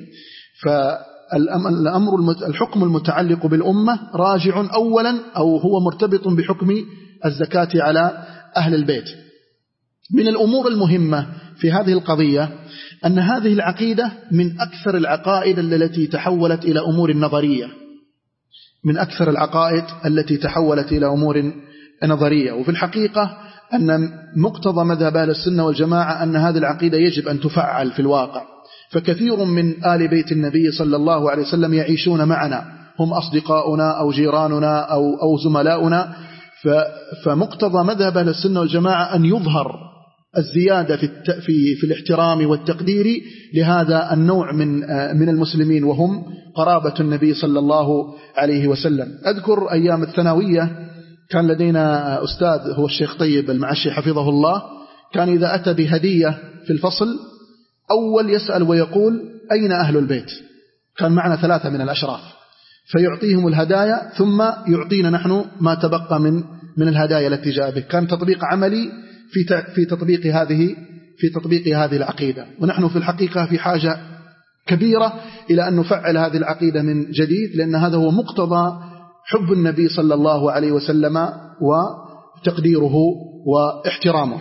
فالأمر الحكم المتعلق بالأمة راجع أولا أو هو مرتبط بحكم الزكاة على أهل البيت. من الأمور المهمة في هذه القضية أن هذه العقيدة من أكثر العقائد التي تحولت إلى أمور نظرية، من أكثر العقائد التي تحولت إلى أمور نظرية. وفي الحقيقة أن مقتضى مذهب أهل السنة والجماعة أن هذه العقيدة يجب أن تفعل في الواقع. فكثير من آل بيت النبي صلى الله عليه وسلم يعيشون معنا، هم أصدقاؤنا أو جيراننا أو, أو زملاؤنا، فمقتضى مذهب أهل السنة والجماعة أن يظهر الزيادة في, في, في الاحترام والتقدير لهذا النوع من, من المسلمين، وهم قرابة النبي صلى الله عليه وسلم. أذكر أيام الثانوية كان لدينا أستاذ هو الشيخ طيب المعشي حفظه الله، كان إذا أتى بهدية في الفصل أول يسأل ويقول أين أهل البيت؟ كان معنا ثلاثة من الأشراف، فيعطيهم الهدايا ثم يعطينا نحن ما تبقى من من الهدايا التي جاء به. كان تطبيق عملي في في تطبيق هذه في تطبيق هذه العقيدة، ونحن في الحقيقة في حاجة كبيرة إلى أن نفعل هذه العقيدة من جديد، لأن هذا هو مقتضى حب النبي صلى الله عليه وسلم وتقديره واحترامه.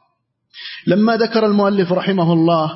لما ذكر المؤلف رحمه الله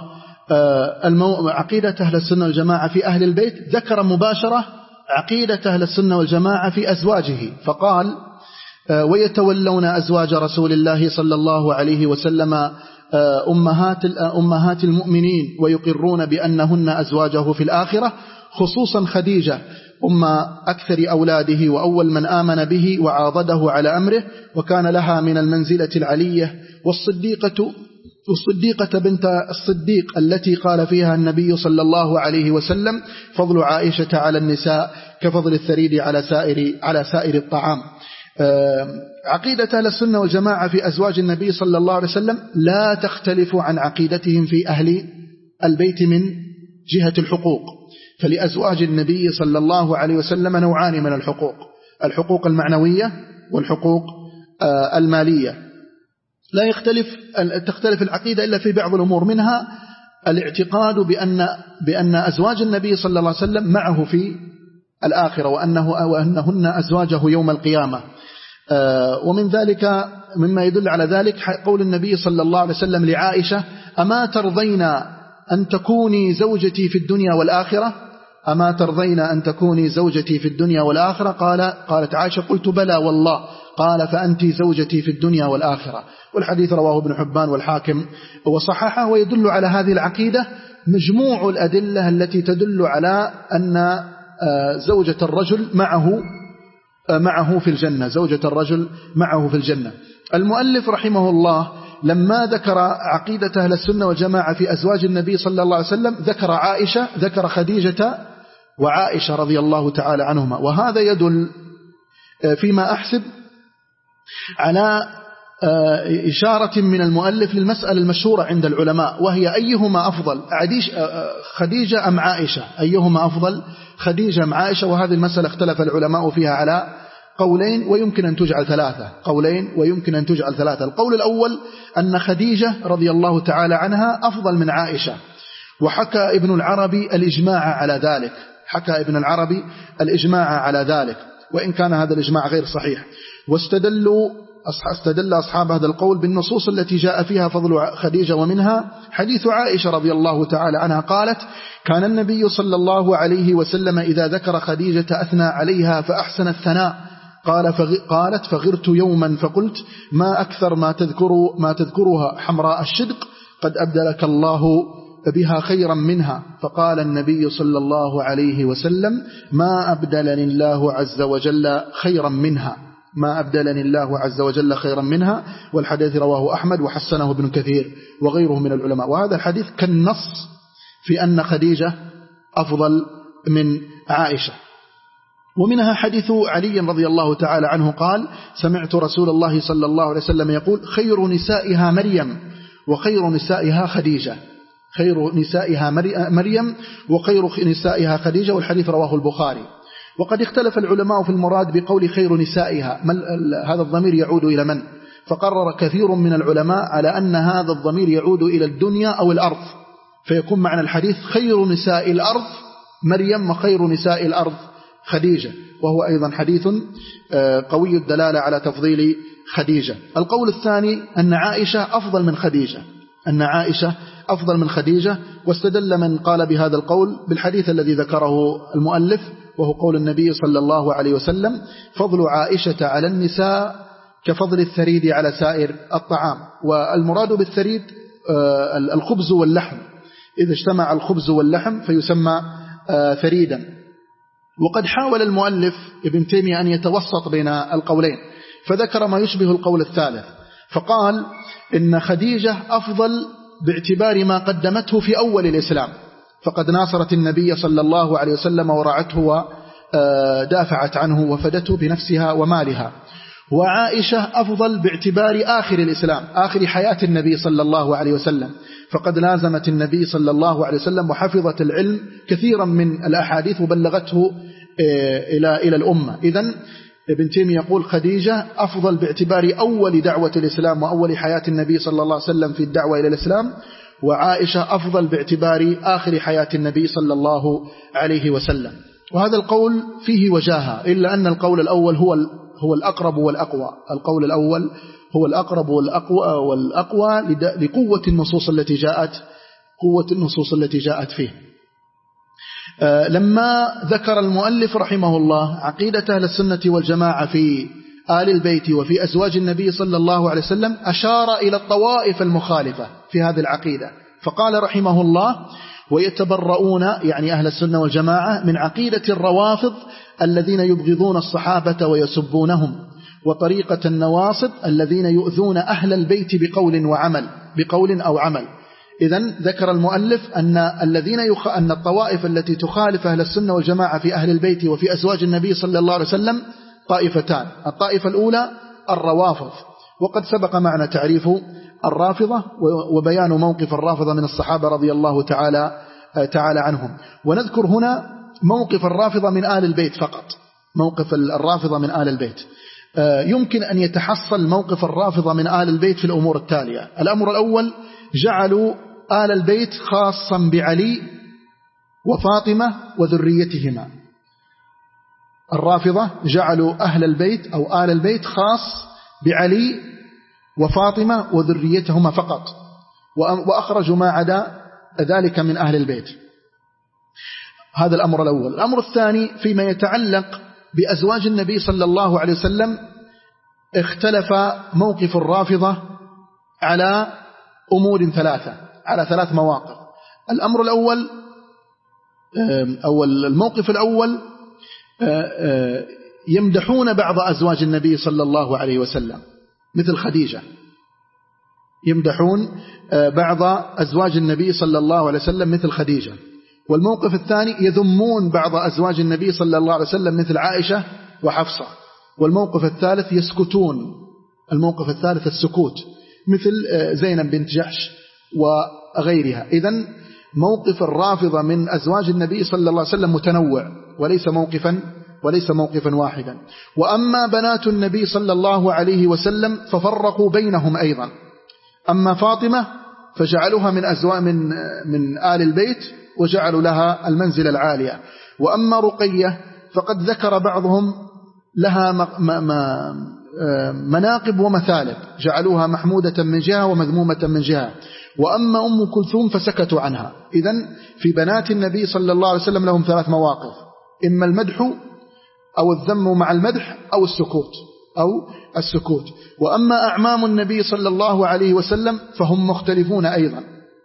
عقيدة أهل السنة والجماعة في أهل البيت، ذكر مباشرة عقيدة أهل السنة والجماعة في أزواجه، فقال ويتولون أزواج رسول الله صلى الله عليه وسلم أمهات أمهات المؤمنين ويقرون بأنهن أزواجه في الآخرة، خصوصا خديجة أم أكثر أولاده وأول من آمن به وعاضده على أمره، وكان لها من المنزلة العلية، والصديقة والصديقة بنت الصديق التي قال فيها النبي صلى الله عليه وسلم فضل عائشة على النساء كفضل الثريد على سائر على سائر الطعام. عقيدة أهل السنة والجماعة في أزواج النبي صلى الله عليه وسلم لا تختلف عن عقيدتهم في أهل البيت من جهة الحقوق، فلأزواج النبي صلى الله عليه وسلم نوعان من الحقوق: الحقوق المعنوية والحقوق المالية. لا يختلف تختلف العقيدة إلا في بعض الأمور، منها الاعتقاد بأن بأن أزواج النبي صلى الله عليه وسلم معه في الآخرة، وأنه وأنهن أزواجه يوم القيامة. ومن ذلك مما يدل على ذلك قول النبي صلى الله عليه وسلم لعائشة: أما ترضين أن تكوني زوجتي في الدنيا والآخرة؟ أما ترضين أن تكوني زوجتي في الدنيا والآخرة؟ قال قالت عائشة: قلت بلى والله. قال: فأنت زوجتي في الدنيا والآخرة. والحديث رواه ابن حبان والحاكم وصححه. ويدل على هذه العقيدة مجموع الأدلة التي تدل على أن زوجة الرجل معه معه في الجنة، زوجة الرجل معه في الجنة. المؤلف رحمه الله لما ذكر عقيدة أهل السنة والجماعة في أزواج النبي صلى الله عليه وسلم ذكر عائشة، ذكر خديجة وعائشة رضي الله تعالى عنهما، وهذا يدل فيما أحسب على إشارة من المؤلف للمسألة المشهورة عند العلماء، وهي أيهما أفضل، خديجة أم عائشة؟ أيهما أفضل، خديجة أم عائشة؟ وهذه المسألة اختلف العلماء فيها على قولين، ويمكن أن تجعل ثلاثة قولين ويمكن أن تجعل ثلاثة. القول الأول أن خديجة رضي الله تعالى عنها أفضل من عائشة، وحكى ابن العربي الإجماع على ذلك حكى ابن العربي الإجماع على ذلك وإن كان هذا الإجماع غير صحيح. واستدلوا استدل أصحاب هذا القول بالنصوص التي جاء فيها فضل خديجة، ومنها حديث عائشة رضي الله تعالى عنها قالت: كان النبي صلى الله عليه وسلم إذا ذكر خديجة أثنى عليها فأحسن الثناء. قال فغ... قالت: فغرت يوما فقلت: ما أكثر ما تذكر ما تذكرها حمراء الشدق، قد أبدلك الله بها خيرا منها. فقال النبي صلى الله عليه وسلم: ما أبدلني الله عز وجل خيرا منها ما أبدلني الله عز وجل خيرا منها. والحديث رواه أحمد وحسنه ابن كثير وغيره من العلماء. وهذا الحديث كالنص في أن خديجة أفضل من عائشة. ومنها حديث علي رضي الله تعالى عنه قال: سمعت رسول الله صلى الله عليه وسلم يقول: خير نسائها مريم وخير نسائها خديجة خير نسائها مريم وخير نسائها خديجة. والحديث رواه البخاري. وقد اختلف العلماء في المراد بقول خير نسائها، هذا الضمير يعود إلى من؟ فقرر كثير من العلماء على أن هذا الضمير يعود إلى الدنيا أو الأرض، فيكون معنى الحديث خير نساء الأرض مريم وخير نساء الأرض خديجة، وهو أيضا حديث قوي الدلالة على تفضيل خديجة. القول الثاني أن عائشة أفضل من خديجة أن عائشة أفضل من خديجة واستدل من قال بهذا القول بالحديث الذي ذكره المؤلف، وهو قول النبي صلى الله عليه وسلم: فضل عائشة على النساء كفضل الثريد على سائر الطعام. والمراد بالثريد الخبز واللحم، إذا اجتمع الخبز واللحم فيسمى ثريدا. وقد حاول المؤلف ابن تيمية أن يتوسط بين القولين، فذكر ما يشبه القول الثالث، فقال إن خديجة أفضل باعتبار ما قدمته في أول الإسلام، فقد ناصرت النبي صلى الله عليه وسلم ورعته ودافعت عنه وفدته بنفسها ومالها. وعائشة أفضل باعتبار آخر الإسلام، آخر حياة النبي صلى الله عليه وسلم، فقد لازمت النبي صلى الله عليه وسلم وحفظت العلم كثيرا من الأحاديث وبلغته إلى إلى الأمة. إذن ابن تيمية يقول خديجة أفضل باعتبار أول دعوة الإسلام وأول حياة النبي صلى الله عليه وسلم في الدعوة إلى الإسلام، وعائشة أفضل باعتبار آخر حياة النبي صلى الله عليه وسلم. وهذا القول فيه وجاهة، إلا أن القول الأول هو هو الأقرب والأقوى. القول الأول هو الأقرب والأقوى والأقوى لقوة النصوص التي جاءت قوة النصوص التي جاءت فيه. لما ذكر المؤلف رحمه الله عقيدة أهل السنة والجماعة في آل البيت وفي أزواج النبي صلى الله عليه وسلم أشار إلى الطوائف المخالفة في هذه العقيدة، فقال رحمه الله: ويتبرؤون يعني أهل السنة والجماعة من عقيدة الروافض الذين يبغضون الصحابة ويسبونهم، وطريقة النواصب الذين يؤذون أهل البيت بقول وعمل بقول أو عمل. إذن ذكر المؤلف أن الذين يخ... أن الطوائف التي تخالف أهل السنة والجماعة في أهل البيت وفي أزواج النبي صلى الله عليه وسلم طائفتان. الطائفة الأولى الروافض، وقد سبق معنا تعريف الرافضة وبيان موقف الرافضة من الصحابة رضي الله تعالى تعالى عنهم. ونذكر هنا موقف الرافضة من آل البيت فقط، موقف الرافضة من آل البيت. يمكن أن يتحصل موقف الرافضة من آل البيت في الأمور التالية. الأمر الأول: جعلوا آل البيت خاصا بعلي وفاطمة وذريتهما. الرافضة جعلوا أهل البيت أو آل البيت خاص بعلي وفاطمة وذريتهما فقط، وأخرجوا ما عدا ذلك من أهل البيت. هذا الأمر الأول. الأمر الثاني فيما يتعلق بأزواج النبي صلى الله عليه وسلم، اختلف موقف الرافضة على أمور ثلاثة، على ثلاث مواقف. الأمر الأول أو الموقف الأول يمدحون بعض أزواج النبي صلى الله عليه وسلم مثل خديجة، يمدحون بعض أزواج النبي صلى الله عليه وسلم مثل خديجة. والموقف الثاني يذمون بعض أزواج النبي صلى الله عليه وسلم مثل عائشة وحفصة. والموقف الثالث يسكتون، الموقف الثالث السكوت مثل زينب بنت جحش وغيرها. إذن موقف الرافضة من أزواج النبي صلى الله عليه وسلم متنوع وليس موقفا وليس موقفا واحدا. وأما بنات النبي صلى الله عليه وسلم ففرقوا بينهم أيضا. أما فاطمة فجعلوها من أزواج من من آل البيت وجعلوا لها المنزلة العالية. وأما رقية فقد ذكر بعضهم لها مناقب ومثالب، جعلوها محمودة من جهة ومذمومة من جهة. وأما أم كلثوم فسكتوا عنها. إذن في بنات النبي صلى الله عليه وسلم لهم ثلاث مواقف: إما المدح أو الذم مع المدح أو السكوت أو السكوت. وأما أعمام النبي صلى الله عليه وسلم فهم مختلفون أيضا.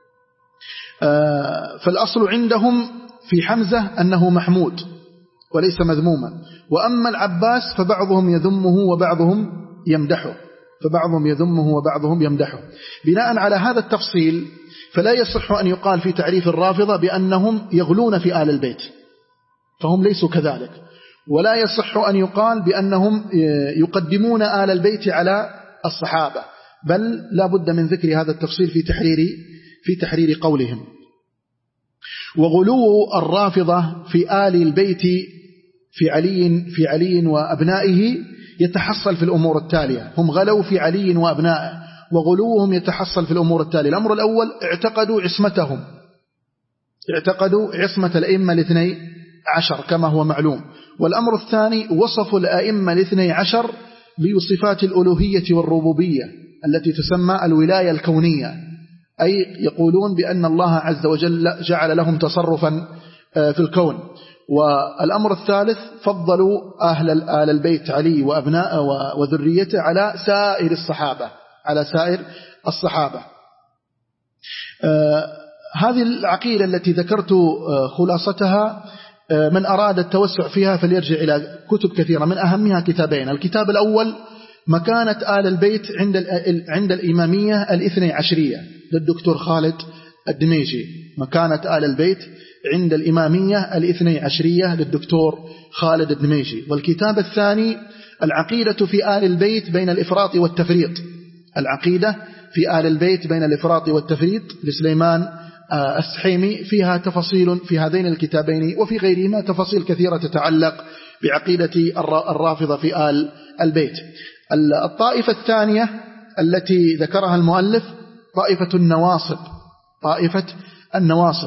فالأصل عندهم في حمزة أنه محمود وليس مذموما. وأما العباس فبعضهم يذمه وبعضهم يمدحه فبعضهم يذمه وبعضهم يمدحه. بناء على هذا التفصيل فلا يصح أن يقال في تعريف الرافضة بأنهم يغلون في آل البيت، فهم ليسوا كذلك. ولا يصح أن يقال بأنهم يقدمون آل البيت على الصحابة، بل لا بد من ذكر هذا التفصيل في تحرير في تحرير قولهم. وغلو الرافضة في آل البيت في علي في علي وأبنائه يتحصل في الأمور التالية. هم غلوا في علي وأبنائه، وغلوهم يتحصل في الأمور التالية. الأمر الأول: اعتقدوا عصمتهم، اعتقدوا عصمة الأئمة الاثني عشر كما هو معلوم. والأمر الثاني: وصفوا الأئمة الاثني عشر بصفات الألوهية والربوبية التي تسمى الولاية الكونية، أي يقولون بأن الله عز وجل جعل لهم تصرفا في الكون. والأمر الثالث: فضلوا أهل آل البيت علي وأبناء وذريته على سائر الصحابة على سائر الصحابة. هذه العقيدة التي ذكرت خلاصتها، من أراد التوسع فيها فليرجع إلى كتب كثيرة، من أهمها كتابين. الكتاب الأول: مكانة آل البيت عند عند الإمامية الاثني عشرية للدكتور خالد الدميجي، مكانة آل البيت عند الإمامية الاثني عشرية للدكتور خالد الدميجي. والكتاب الثاني: العقيدة في آل البيت بين الإفراط والتفريط. العقيدة في آل البيت بين الإفراط والتفريط لسليمان السحيمي فيها تفاصيل في هذين الكتابين، وفي غيرهما تفاصيل كثيرة تتعلق بعقيدة الرافضة في آل البيت. الطائفة الثانية التي ذكرها المؤلف طائفة النواصب. طائفة النواصب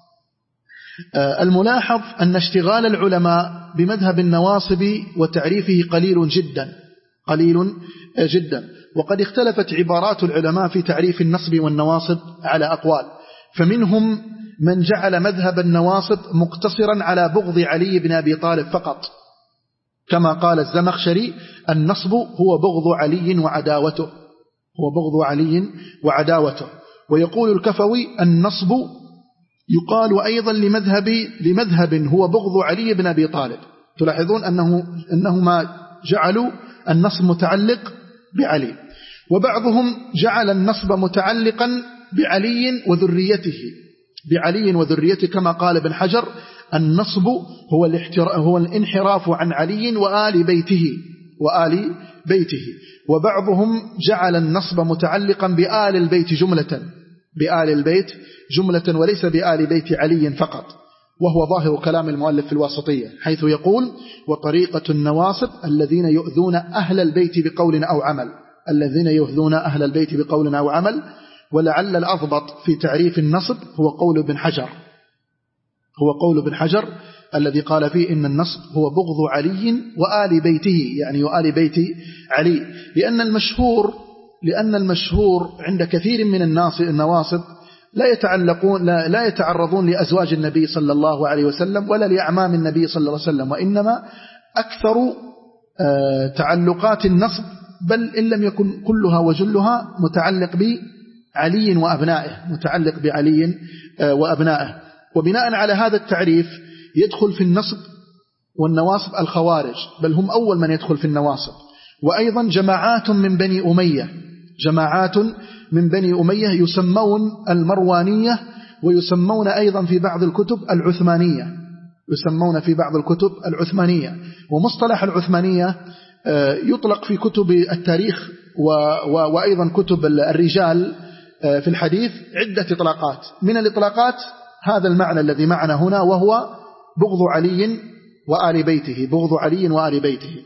الملاحظ أن اشتغال العلماء بمذهب النواصب وتعريفه قليل جدا قليل جدا وقد اختلفت عبارات العلماء في تعريف النصب والنواصب على أقوال، فمنهم من جعل مذهب النواصب مقتصرا على بغض علي بن أبي طالب فقط، كما قال الزمخشري: النصب هو بغض علي وعداوته هو بغض علي وعداوته. ويقول الكفوي: النصب يقال أيضا لمذهب لمذهب هو بغض علي بن أبي طالب. تلاحظون أنه أنهما جعلوا النصب متعلق بعلي، وبعضهم جعل النصب متعلقا بعلي وذريته بعلي وذريته كما قال ابن حجر: النصب هو هو الانحراف عن علي وآل بيته وآل بيته. وبعضهم جعل النصب متعلقا بآل البيت جملة بآل البيت جملة وليس بآل بيت علي فقط، وهو ظاهر كلام المؤلف في الواسطية، حيث يقول: وطريقة النواصب الذين يؤذون أهل البيت بقول أو عمل الذين يؤذون أهل البيت بقول أو عمل. ولعل الأضبط في تعريف النصب هو قول ابن حجر هو قول ابن حجر الذي قال فيه إن النصب هو بغض علي وآل بيته، يعني وآل بيت علي، لأن المشهور لأن المشهور عند كثير من الناس النواصب لا يتعلقون لا, لا يتعرضون لأزواج النبي صلى الله عليه وسلم ولا لأعمام النبي صلى الله عليه وسلم، وإنما أكثر تعلقات النصب، بل إن لم يكن كلها وجلها، متعلق بعلي وأبنائه متعلق بعلي وأبنائه. وبناء على هذا التعريف يدخل في النصب والنواصب الخوارج، بل هم أول من يدخل في النواصب، وأيضا جماعات من بني أمية جماعات من بني أمية يسمون المروانية، ويسمون أيضا في بعض الكتب العثمانية يسمون في بعض الكتب العثمانية. ومصطلح العثمانية يطلق في كتب التاريخ وأيضا كتب الرجال في الحديث عدة إطلاقات. من الإطلاقات هذا المعنى الذي معنا هنا، وهو بغض علي وآل بيته بغض علي وآل بيته.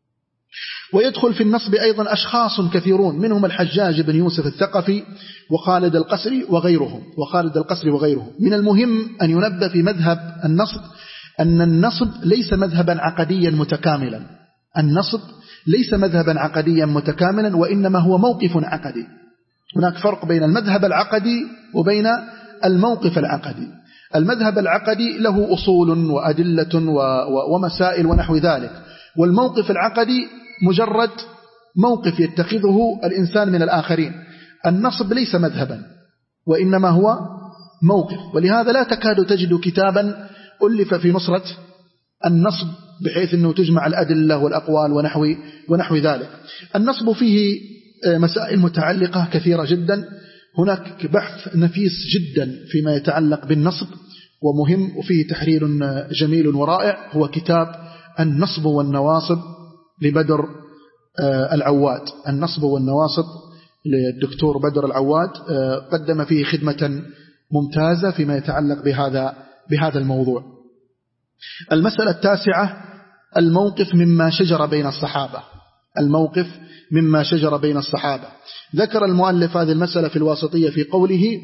ويدخل في النصب أيضا أشخاص كثيرون، منهم الحجاج بن يوسف الثقفي وخالد القسري وغيرهم وخالد القسري وغيرهم. من المهم أن ينبه في مذهب النصب أن النصب ليس مذهبا عقديا متكاملا النصب ليس مذهبا عقديا متكاملا وإنما هو موقف عقدي. هناك فرق بين المذهب العقدي وبين الموقف العقدي. المذهب العقدي له أصول وأدلة ومسائل ونحو ذلك، والموقف العقدي مجرد موقف يتخذه الإنسان من الآخرين. النصب ليس مذهبا وإنما هو موقف، ولهذا لا تكاد تجد كتابا ألف في نصرة النصب بحيث أنه تجمع الأدلة والأقوال ونحو, ونحو ذلك. النصب فيه مسائل متعلقة كثيرة جدا، هناك بحث نفيس جدا فيما يتعلق بالنصب ومهم، وفيه تحرير جميل ورائع، هو كتاب النصب والنواصب لبدر العواد. النصب والنواصب للدكتور بدر العواد قدم فيه خدمة ممتازة فيما يتعلق بهذا بهذا الموضوع. المسألة التاسعة: الموقف مما شجر بين الصحابة الموقف مما شجر بين الصحابة. ذكر المؤلف هذه المسألة في الواسطية في قوله: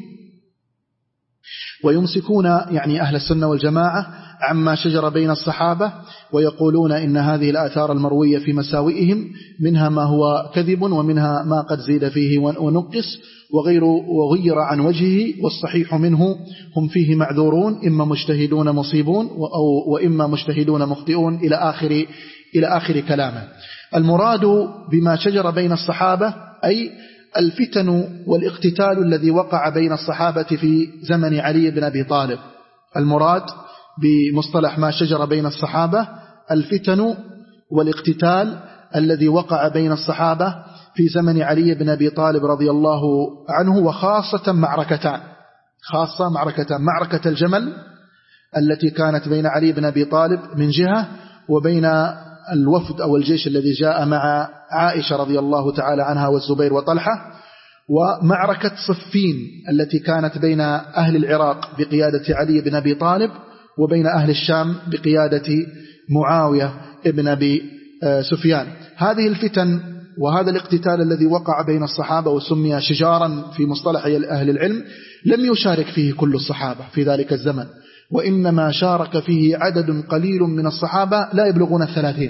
ويمسكون يعني أهل السنة والجماعة عما شجر بين الصحابة، ويقولون إن هذه الآثار المروية في مساوئهم منها ما هو كذب ومنها ما قد زيد فيه ونقص وغير وغير عن وجهه، والصحيح منه هم فيه معذورون، إما مجتهدون مصيبون وإما مجتهدون مخطئون، إلى آخر إلى آخر كلامه. المراد بما شجر بين الصحابة أي الفتن والاقتتال الذي وقع بين الصحابة في زمن علي بن أبي طالب. المراد بمصطلح ما شجر بين الصحابة الفتن والاقتتال الذي وقع بين الصحابة في زمن علي بن أبي طالب رضي الله عنه، وخاصة معركتان خاصة معركتان معركة الجمل التي كانت بين علي بن أبي طالب من جهة، وبين الوفد أو الجيش الذي جاء مع عائشة رضي الله تعالى عنها والزبير وطلحة، ومعركة صفين التي كانت بين أهل العراق بقيادة علي بن أبي طالب وبين أهل الشام بقيادة معاوية بن أبي سفيان. هذه الفتن وهذا الاقتتال الذي وقع بين الصحابة وسمي شجارا في مصطلح أهل العلم لم يشارك فيه كل الصحابة في ذلك الزمن، وإنما شارك فيه عدد قليل من الصحابة لا يبلغون الثلاثين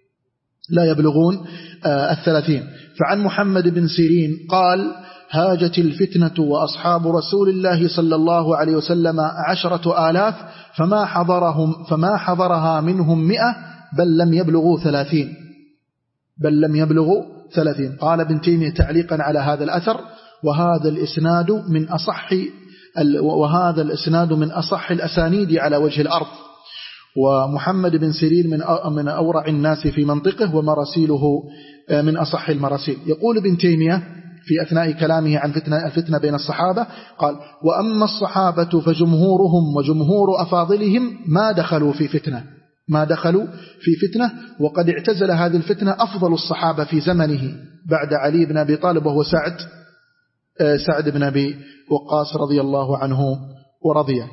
لا يبلغون الثلاثين. فعن محمد بن سيرين قال: هاجت الفتنة وأصحاب رسول الله صلى الله عليه وسلم عشرة آلاف فما حضرهم فما حضرها منهم مئة بل لم يبلغوا ثلاثين بل لم يبلغوا ثلاثين. قال ابن تيمية تعليقا على هذا الأثر: وهذا الإسناد من أصح وهذا الإسناد من أصح الأسانيد على وجه الأرض، ومحمد بن سيرين من من أورع الناس في منطقه ومراسيله من أصح المراسيل. يقول ابن تيمية في أثناء كلامه عن فتنة الفتنة بين الصحابة قال: وأما الصحابة فجمهورهم وجمهور أفاضلهم ما دخلوا في فتنة ما دخلوا في فتنة وقد اعتزل هذه الفتنة أفضل الصحابة في زمنه بعد علي بن أبي طالب وهو سعد سعد بن أبي وقاص رضي الله عنه ورضيه.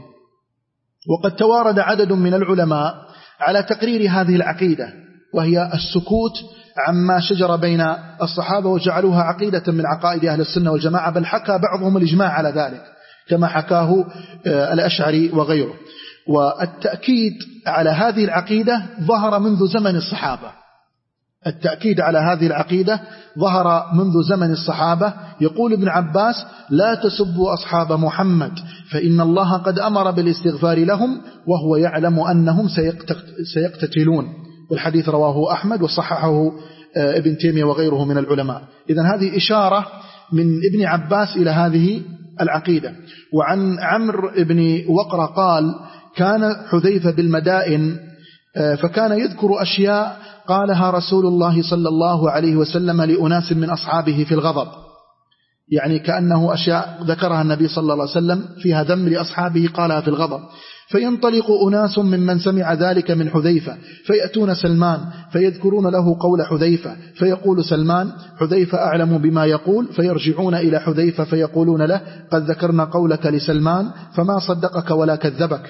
وقد توارد عدد من العلماء على تقرير هذه العقيدة، وهي السكوت عما شجر بين الصحابة، وجعلوها عقيدة من عقائد أهل السنة والجماعة، بل حكى بعضهم الإجماع على ذلك كما حكاه الأشعري وغيره. والتأكيد على هذه العقيدة ظهر منذ زمن الصحابة التأكيد على هذه العقيدة ظهر منذ زمن الصحابة. يقول ابن عباس: لا تسبوا أصحاب محمد فإن الله قد أمر بالاستغفار لهم وهو يعلم أنهم سيقتتلون. والحديث رواه أحمد وصححه ابن تيمية وغيره من العلماء. إذن هذه إشارة من ابن عباس إلى هذه العقيدة. وعن عمرو بن وقرة قال: كان حذيفة بالمدائن فكان يذكر أشياء قالها رسول الله صلى الله عليه وسلم لأناس من أصحابه في الغضب، يعني كأنه أشياء ذكرها النبي صلى الله عليه وسلم فيها ذم لأصحابه قالها في الغضب، فينطلق أناس ممن سمع ذلك من حذيفة فيأتون سلمان فيذكرون له قول حذيفة، فيقول سلمان: حذيفة أعلم بما يقول، فيرجعون إلى حذيفة فيقولون له: قد ذكرنا قولك لسلمان فما صدقك ولا كذبك.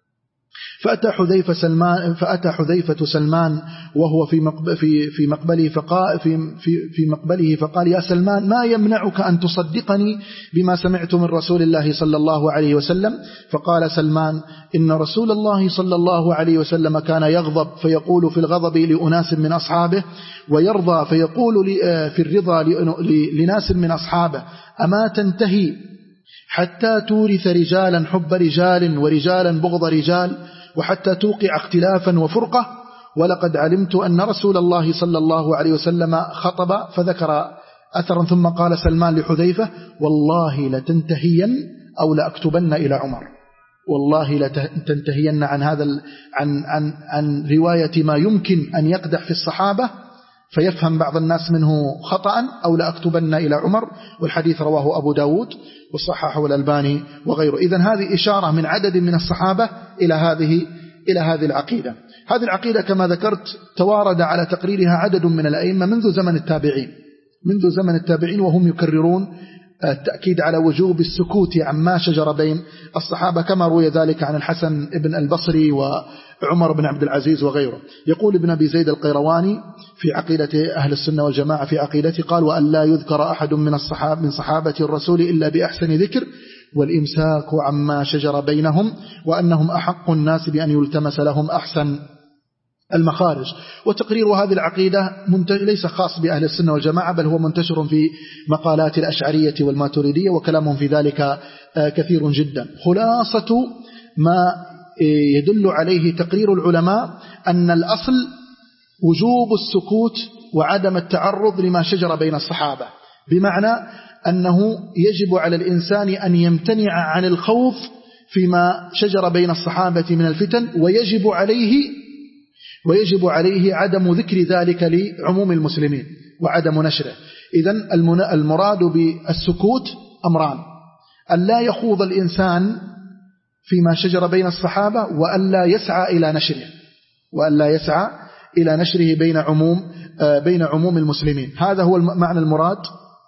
فأتى حذيفة سلمان فأتى حذيفة سلمان وهو في مقبل في في مقبله فقال في في في مقبله فقال: يا سلمان ما يمنعك أن تصدقني بما سمعت من رسول الله صلى الله عليه وسلم؟ فقال سلمان: إن رسول الله صلى الله عليه وسلم كان يغضب فيقول في الغضب لأناس من أصحابه، ويرضى فيقول في الرضا لناس من أصحابه: أما تنتهي حتى تورث رجالا حب رجال ورجالا بغض رجال، وحتى توقع اختلافا وفرقة؟ ولقد علمت أن رسول الله صلى الله عليه وسلم خطب، فذكر أثرا ثم قال سلمان لحذيفة: والله لتنتهين أو لأكتبن إلى عمر. والله لتنتهين عن هذا عن عن عن رواية ما يمكن أن يقدح في الصحابة فيفهم بعض الناس منه خطأ، أو لأكتبن إلى عمر. والحديث رواه أبو داود وصححه الألباني وغيره. إذن هذه إشارة من عدد من الصحابة إلى هذه إلى هذه العقيدة. هذه العقيدة كما ذكرت توارد على تقريرها عدد من الأئمة منذ زمن التابعين منذ زمن التابعين وهم يكررون التأكيد على وجوب السكوت عما شجر بين الصحابة، كما روي ذلك عن الحسن بن البصري وعمر بن عبد العزيز وغيره. يقول ابن أبي زيد القيرواني في عقيدة أهل السنة والجماعة في عقيدته قال: وأن لا يذكر أحد من الصحابة من صحابة الرسول إلا بأحسن ذكر، والإمساك عما شجر بينهم، وأنهم أحق الناس بأن يلتمس لهم أحسن المخارج. وتقرير هذه العقيدة ليس خاص بأهل السنة والجماعة، بل هو منتشر في مقالات الأشعرية والماتريدية، وكلامهم في ذلك كثير جدا. خلاصة ما يدل عليه تقرير العلماء أن الأصل وجوب السكوت وعدم التعرض لما شجر بين الصحابة، بمعنى أنه يجب على الإنسان أن يمتنع عن الخوض فيما شجر بين الصحابة من الفتن، ويجب عليه ويجب عليه عدم ذكر ذلك لعموم المسلمين وعدم نشره. إذن المراد بالسكوت أمران: أن لا يخوض الإنسان فيما شجر بين الصحابة، وأن لا يسعى إلى نشره وأن لا يسعى إلى نشره بين عموم بين عموم المسلمين. هذا هو المعنى المراد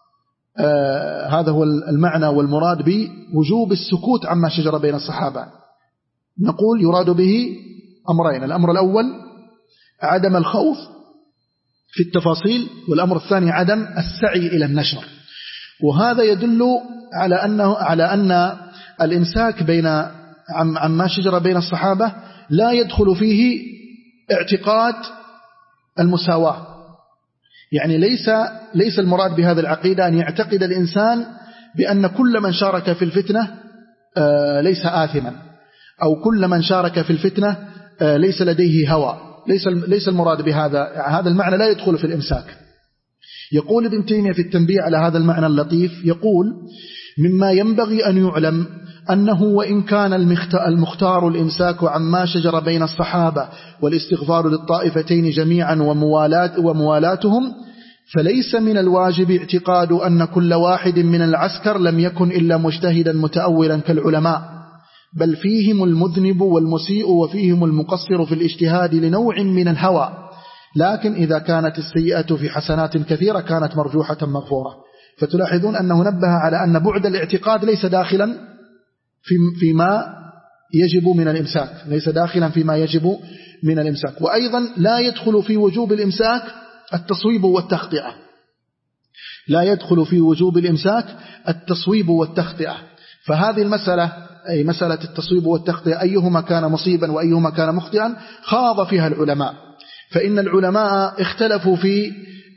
هذا هو المعنى والمراد بوجوب السكوت عما شجر بين الصحابة. نقول يراد به أمرين: الأمر الأول عدم الخوف في التفاصيل، والأمر الثاني عدم السعي إلى النشر. وهذا يدل على أنه على أن الإمساك بين عما شجر بين الصحابة لا يدخل فيه اعتقاد المساواة. يعني ليس ليس المراد بهذه العقيدة أن يعتقد الإنسان بأن كل من شارك في الفتنة ليس آثما، أو كل من شارك في الفتنة ليس لديه هوى. ليس ليس المراد بهذا. هذا المعنى لا يدخل في الإمساك. يقول ابن تيمية في التنبيه على هذا المعنى اللطيف، يقول: مما ينبغي أن يعلم أنه وإن كان المختار الإمساك عما شجر بين الصحابة والاستغفار للطائفتين جميعا وموالات وموالاتهم، فليس من الواجب اعتقاد أن كل واحد من العسكر لم يكن إلا مجتهدا متأولا كالعلماء، بل فيهم المذنب والمسيء وفيهم المقصر في الاجتهاد لنوع من الهوى، لكن إذا كانت السيئة في حسنات كثيرة كانت مرجوحة مغفورة. فتلاحظون أنه نبه على أن بعد الاعتقاد ليس داخلا فيما يجب من الإمساك، ليس داخلا فيما يجب من الإمساك. وأيضا لا يدخل في وجوب الإمساك التصويب والتخطئة. لا يدخل في وجوب الإمساك التصويب والتخطئة. فهذه المسألة، أي مسألة التصويب والتخطئة، أيهما كان مصيبا وأيهما كان مخطئا، خاض فيها العلماء. فإن العلماء اختلفوا في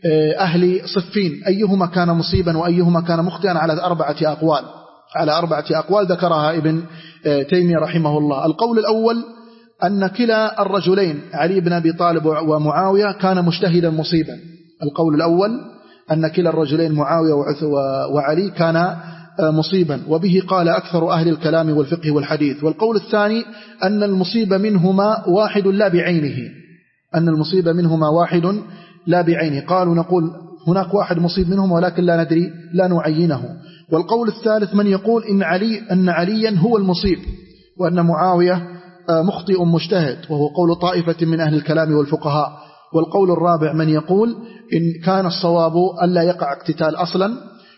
أهل صفين، أيهما كان مصيبا وأيهما كان مخطئا، على أربعة أقوال على أربعة أقوال ذكرها ابن تيمية رحمه الله. القول الأول أن كلا الرجلين علي بن أبي طالب ومعاوية كان مجتهدا مصيبا. القول الأول أن كلا الرجلين معاوية وعلي كان مصيبا، وبه قال أكثر أهل الكلام والفقه والحديث. والقول الثاني أن المصيب منهما واحد لا بعينه، أن المصيب منهما واحد لا بعينه. قالوا نقول هناك واحد مصيب منهم ولكن لا ندري، لا نعينه. والقول الثالث من يقول إن علي أن عليا هو المصيب وأن معاوية مخطئ مجتهد، وهو قول طائفة من أهل الكلام والفقهاء. والقول الرابع من يقول إن كان الصواب ألا يقع اقتتال أصلا،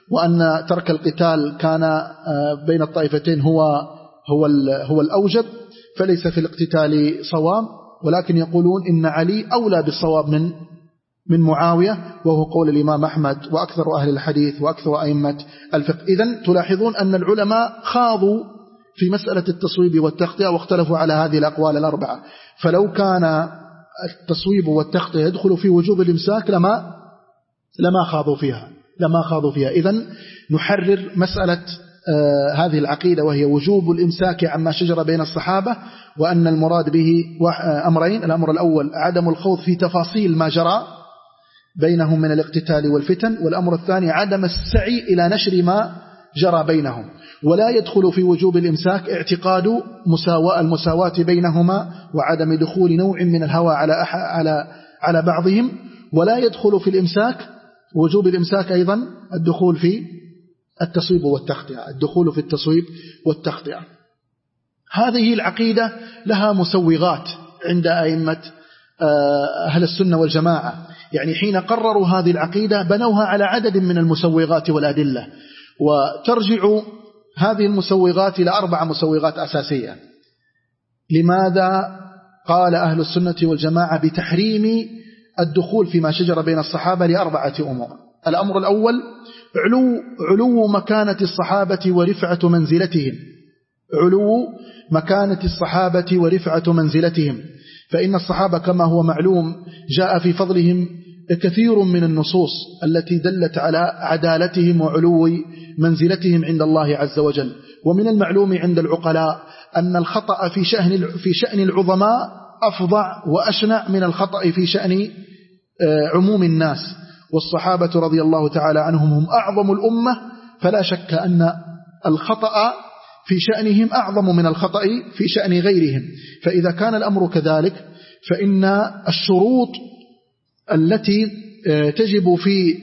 وأن ترك القتال كان بين الطائفتين هو هو هو الأوجب، فليس في الاقتتال صواب، ولكن يقولون إن علي أولى بالصواب من من معاوية، وهو قول الإمام أحمد وأكثر أهل الحديث وأكثر أئمة الفقه. إذن تلاحظون أن العلماء خاضوا في مسألة التصويب والتخطئة واختلفوا على هذه الأقوال الأربعة. فلو كان التصويب والتخطئة يدخل في وجوب الإمساك لما لما خاضوا فيها لما خاضوا فيها إذن نحرر مسألة آه هذه العقيدة، وهي وجوب الإمساك عما شجر بين الصحابة، وأن المراد به أمرين: الأمر الأول عدم الخوض في تفاصيل ما جرى بينهم من الاقتتال والفتن، والأمر الثاني عدم السعي إلى نشر ما جرى بينهم. ولا يدخل في وجوب الإمساك اعتقاد مساواة المساواة بينهما وعدم دخول نوع من الهوى على على على بعضهم. ولا يدخل في الإمساك وجوب الإمساك أيضا الدخول في التصويب والتخطئة الدخول في التصويب والتخطئة. هذه العقيدة لها مسوغات عند أئمة أهل السنة والجماعة. يعني حين قرروا هذه العقيدة بنوها على عدد من المسوغات والأدلة، وترجع هذه المسوغات إلى أربع مسوغات أساسية. لماذا قال أهل السنة والجماعة بتحريم الدخول فيما شجر بين الصحابة؟ لأربعة أمور. الأمر الأول علو, علو مكانة الصحابة ورفعة منزلتهم علو مكانة الصحابة ورفعة منزلتهم فإن الصحابة كما هو معلوم جاء في فضلهم كثير من النصوص التي دلت على عدالتهم وعلو منزلتهم عند الله عز وجل. ومن المعلوم عند العقلاء أن الخطأ في شأن في شأن العظماء أفظع وأشنع من الخطأ في شأن عموم الناس، والصحابة رضي الله تعالى عنهم هم أعظم الأمة، فلا شك أن الخطأ في شأنهم أعظم من الخطأ في شأن غيرهم. فإذا كان الأمر كذلك فإن الشروط التي تجب في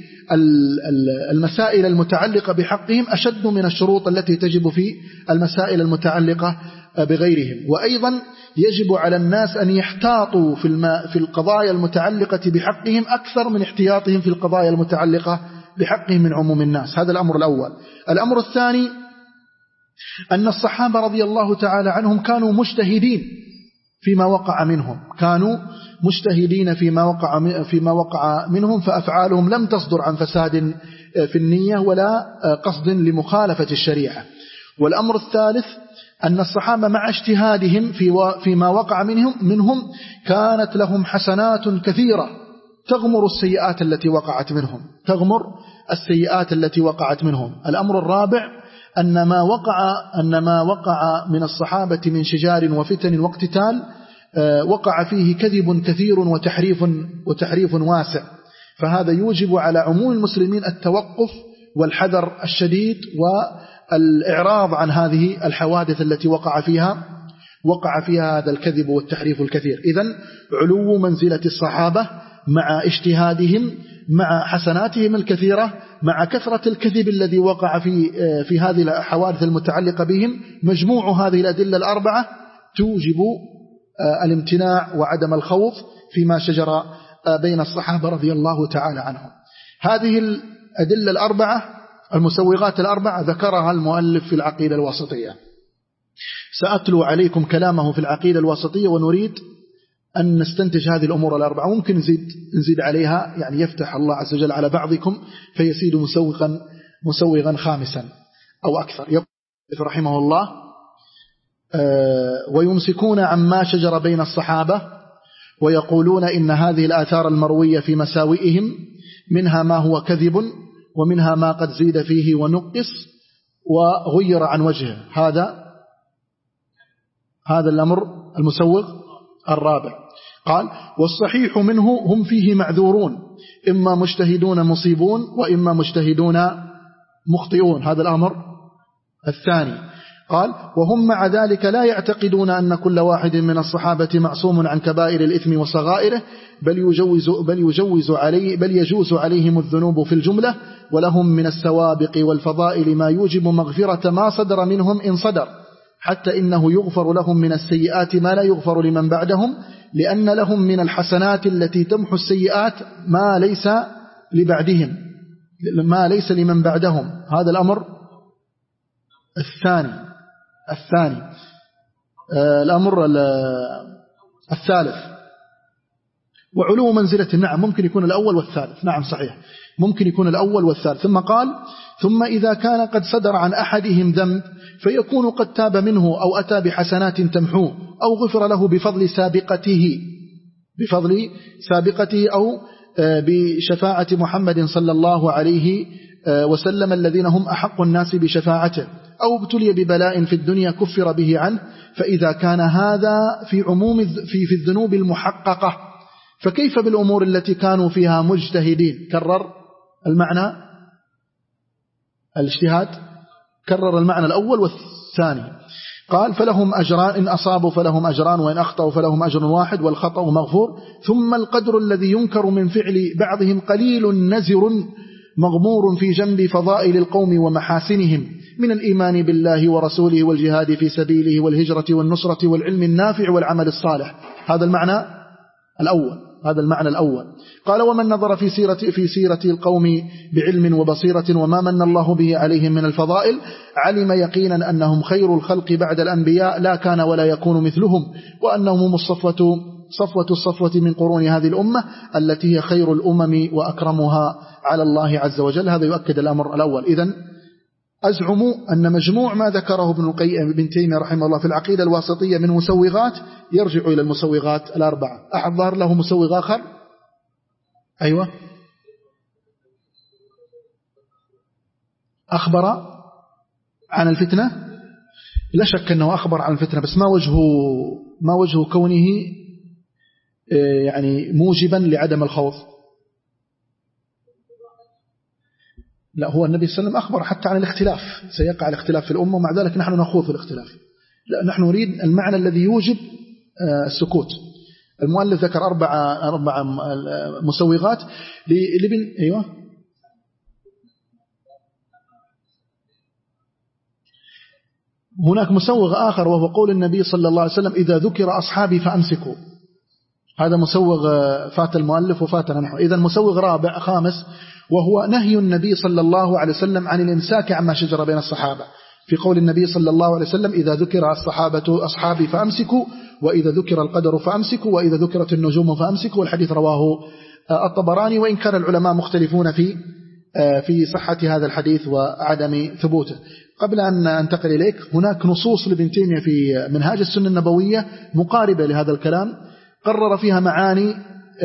المسائل المتعلقة بحقهم أشد من الشروط التي تجب في المسائل المتعلقة بغيرهم. وأيضا يجب على الناس أن يحتاطوا في الماء في القضايا المتعلقة بحقهم أكثر من احتياطهم في القضايا المتعلقة بحقهم من عموم الناس. هذا الأمر الأول. الأمر الثاني أن الصحابة رضي الله تعالى عنهم كانوا مجتهدين فيما وقع منهم، كانوا مجتهدين فيما وقع فيما وقع منهم، فأفعالهم لم تصدر عن فساد في النية ولا قصد لمخالفة الشريعة. والأمر الثالث أن الصحابة مع اجتهادهم في فيما وقع منهم منهم كانت لهم حسنات كثيرة تغمر السيئات التي وقعت منهم، تغمر السيئات التي وقعت منهم. الأمر الرابع أن ما وقع أن ما وقع من الصحابة من شجار وفتن واقتتال وقع فيه كذب كثير وتحريف وتحريف واسع، فهذا يوجب على عموم المسلمين التوقف والحذر الشديد والإعراض عن هذه الحوادث التي وقع فيها وقع فيها هذا الكذب والتحريف الكثير. إذن علو منزلة الصحابة مع اجتهادهم مع حسناتهم الكثيرة مع كثرة الكذب الذي وقع في في هذه الحوادث المتعلقة بهم، مجموع هذه الأدلة الأربعة توجب الامتناع وعدم الخوف فيما شجر بين الصحابة رضي الله تعالى عنهم. هذه الأدلة الأربعة المسوغات الأربعة ذكرها المؤلف في العقيدة الواسطية. سأتلو عليكم كلامه في العقيدة الواسطية ونريد أن نستنتج هذه الأمور الأربعة، وممكن نزيد, نزيد عليها، يعني يفتح الله عز وجل على بعضكم فيزيد مسوغا, مسوغا خامسا أو أكثر. يقول رحمه الله: ويمسكون عما شجر بين الصحابة ويقولون إن هذه الآثار المروية في مساوئهم منها ما هو كذب ومنها ما قد زيد فيه ونقص وغير عن وجهه. هذا هذا الأمر المسوغ الرابع. قال: والصحيح منه هم فيه معذورون، إما مجتهدون مصيبون وإما مجتهدون مخطئون. هذا الأمر الثاني. قال: وهم مع ذلك لا يعتقدون أن كل واحد من الصحابة معصوم عن كبائر الإثم وصغائره، بل يجوز, بل يجوز عليه بل يجوز عليهم الذنوب في الجملة، ولهم من السوابق والفضائل ما يوجب مغفرة ما صدر منهم إن صدر، حتى إنه يغفر لهم من السيئات ما لا يغفر لمن بعدهم، لأن لهم من الحسنات التي تمحو السيئات ما ليس لبعدهم ما ليس لمن بعدهم. هذا الأمر الثاني الثاني آه الأمر الثالث. وعلو منزلة، نعم ممكن يكون الأول والثالث، نعم صحيح ممكن يكون الأول والثالث. ثم قال: ثم إذا كان قد صدر عن أحدهم ذنب فيكون قد تاب منه أو أتى بحسنات تمحوه أو غفر له بفضل سابقته بفضل سابقته أو بشفاعة محمد صلى الله عليه وسلم الذين هم أحق الناس بشفاعته، أو ابتلي ببلاء في الدنيا كفر به عنه. فإذا كان هذا في عموم في في الذنوب المحققة، فكيف بالأمور التي كانوا فيها مجتهدين؟ كرر المعنى الاجتهاد، كرر المعنى الأول والثاني. قال: فلهم أجران، إن أصابوا فلهم أجران وإن أخطأوا فلهم أجر واحد والخطأ مغفور. ثم القدر الذي ينكر من فعل بعضهم قليل نزر مغمور في جنب فضائل القوم ومحاسنهم من الإيمان بالله ورسوله والجهاد في سبيله والهجرة والنصرة والعلم النافع والعمل الصالح. هذا المعنى الأول هذا المعنى الأول. قال: ومن نظر في سيرة في سيرة القوم بعلم وبصيرة وما من الله به عليهم من الفضائل علم يقينا أنهم خير الخلق بعد الأنبياء، لا كان ولا يكون مثلهم، وأنهم الصفوة صفوة الصفوة من قرون هذه الأمة التي هي خير الأمم وأكرمها على الله عز وجل. هذا يؤكد الأمر الأول. إذن أزعم أن مجموع ما ذكره ابن القيم ابن تيمية رحمه الله في العقيدة الواسطية من مسوغات يرجع إلى المسوغات الأربعة. أحد ظهر له مسوغ آخر؟ أيوة، أخبر عن الفتنة، لا شك أنه أخبر عن الفتنة، بس ما وجه ما وجه كونه يعني موجبا لعدم الخوف؟ لا، هو النبي صلى الله عليه وسلم أخبر حتى عن الاختلاف، سيقع الاختلاف في الأمة، ومع ذلك نحن نخوض في الاختلاف. لا، نحن نريد المعنى الذي يوجب السكوت. المؤلف ذكر أربعة أربعة مسوغات لابن أيوة هناك مسوغ آخر وهو قول النبي صلى الله عليه وسلم إذا ذكر أصحابي فأمسكوا. هذا مسوغ فات المؤلف وفاتنا نحن. إذا مسوغ رابع خامس وهو نهي النبي صلى الله عليه وسلم عن الإمساك عما شجر بين الصحابة، في قول النبي صلى الله عليه وسلم إذا ذكر الصحابة أصحابي فأمسكوا، وإذا ذكر القدر فأمسكوا، وإذا ذكرت النجوم فأمسكوا. والحديث رواه الطبراني، وإن كان العلماء مختلفون في في صحة هذا الحديث وعدم ثبوته. قبل أن أنتقل إليك، هناك نصوص لابن تيمية في منهاج السنة النبوية مقاربة لهذا الكلام، قرر فيها معاني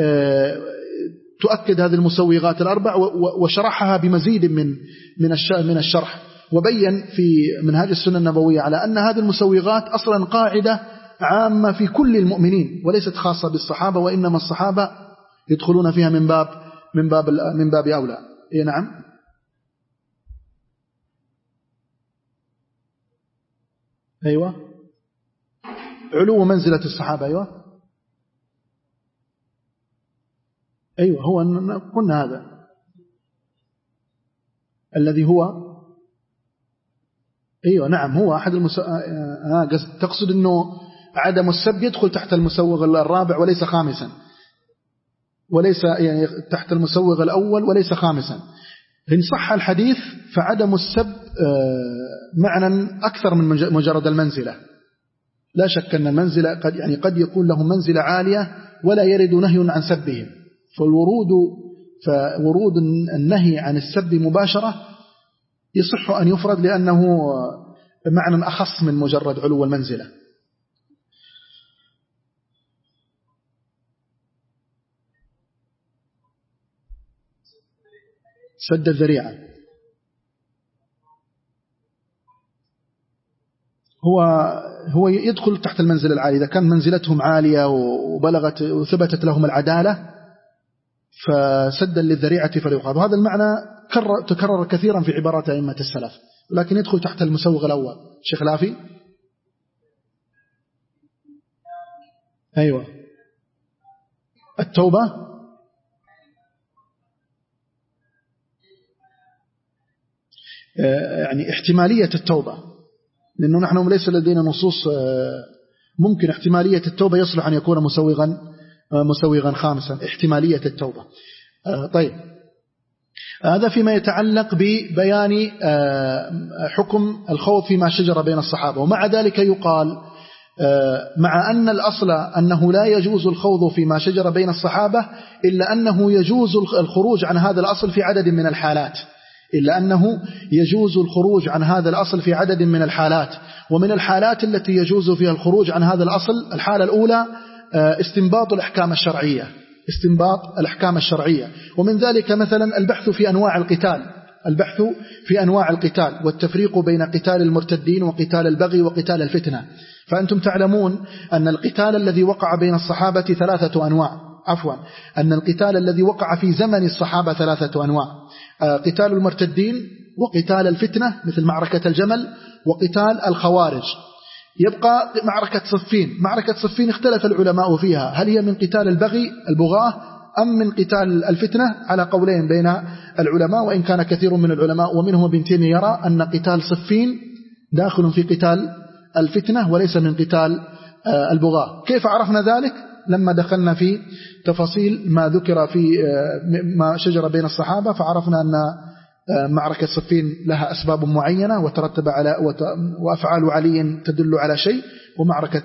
تؤكد هذه المسوغات الأربع، وشرحها بمزيد من من الشرح، وبين في منهاج السنة النبوية على أن هذه المسوغات أصلا قاعدة عامة في كل المؤمنين وليست خاصة بالصحابة، وإنما الصحابة يدخلون فيها من باب من باب من باب أولى. إيه نعم. أيوة، علو منزلة الصحابة. أيوة أيوة هو قلنا هذا الذي هو أيوة نعم هو أحد المس... آه تقصد أنه عدم السب يدخل تحت المسوغ الرابع وليس خامسا، وليس يعني تحت المسوغ الأول وليس خامسا. إن صح الحديث فعدم السب معنى أكثر من مجرد المنزلة. لا شك أن المنزلة قد يعني قد يكون له منزلة عالية ولا يرد نهي عن سبهم، فالورود فورود النهي عن السب مباشرة يصح أن يفرد لأنه معنى أخص من مجرد علو المنزلة. سد الذريعة هو هو يدخل تحت المنزلة العالية إذا كان منزلتهم عالية وبلغت وثبتت لهم العدالة، فسدا للذريعة فليقال. وهذا المعنى تكرر كثيرا في عبارات أئمة السلف، لكن يدخل تحت المسوغ الأول. شيخ لافي. أيوة التوبة يعني احتمالية التوبة، لأنه نحن ليس لدينا نصوص. ممكن احتمالية التوبة يصلح أن يكون مسوغا مسوغا خامسا، احتمالية التوبة. طيب، هذا فيما يتعلق ببيان حكم الخوض فيما شجر بين الصحابة. ومع ذلك يقال مع أن الأصل أنه لا يجوز الخوض فيما شجر بين الصحابة، إلا أنه يجوز الخروج عن هذا الأصل في عدد من الحالات إلا أنه يجوز الخروج عن هذا الأصل في عدد من الحالات. ومن الحالات التي يجوز فيها الخروج عن هذا الأصل، الحالة الأولى استنباط الأحكام الشرعية استنباط الأحكام الشرعية ومن ذلك مثلا البحث في أنواع القتال البحث في أنواع القتال والتفريق بين قتال المرتدين وقتال البغي وقتال الفتنة. فأنتم تعلمون أن القتال الذي وقع بين الصحابة ثلاثة أنواع عفوا أن القتال الذي وقع في زمن الصحابة ثلاثة أنواع: قتال المرتدين، وقتال الفتنة مثل معركة الجمل، وقتال الخوارج. يبقى معركة صفين. معركة صفين اختلف العلماء فيها، هل هي من قتال البغي البغاة أم من قتال الفتنة؟ على قولين بين العلماء، وإن كان كثير من العلماء ومنهم ابن تيمية يرى أن قتال صفين داخل في قتال الفتنة وليس من قتال البغاة. كيف عرفنا ذلك؟ لما دخلنا في تفاصيل ما ذكر في ما شجر بين الصحابة، فعرفنا أن معركة صفين لها أسباب معينة وترتب على وأفعال علي تدل على شيء، ومعركة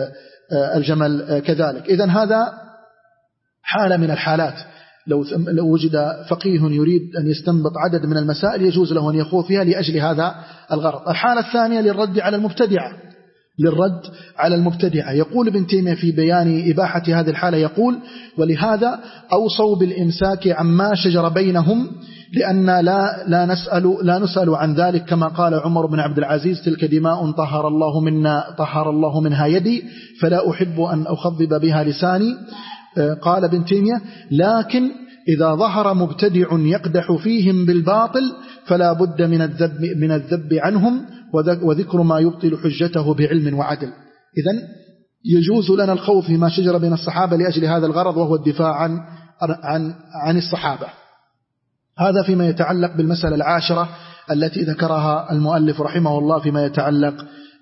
الجمل كذلك. إذن هذا حالة من الحالات، لو لو وجد فقيه يريد أن يستنبط عدد من المسائل يجوز له أن يخوض فيها لأجل هذا الغرض. الحالة الثانية للرد على المبتدعة للرد على المبتدعة يقول ابن تيمية في بيان إباحة هذه الحالة، يقول: ولهذا أوصوا بالإمساك عما شجر بينهم، لأن لا لا نسأل لا نسأل عن ذلك، كما قال عمر بن عبد العزيز: تلك دماء طهر الله منا طهر الله منها يدي، فلا أحب أن أخضب بها لساني. قال ابن تيمية: لكن إذا ظهر مبتدع يقدح فيهم بالباطل فلا بد من الذب من الذب عنهم وذكر ما يبطل حجته بعلم وعدل. إذن يجوز لنا الخوض فيما شجر بين الصحابة لأجل هذا الغرض، وهو الدفاع عن عن عن الصحابة. هذا فيما يتعلق بالمسألة العاشرة التي ذكرها المؤلف رحمه الله فيما يتعلق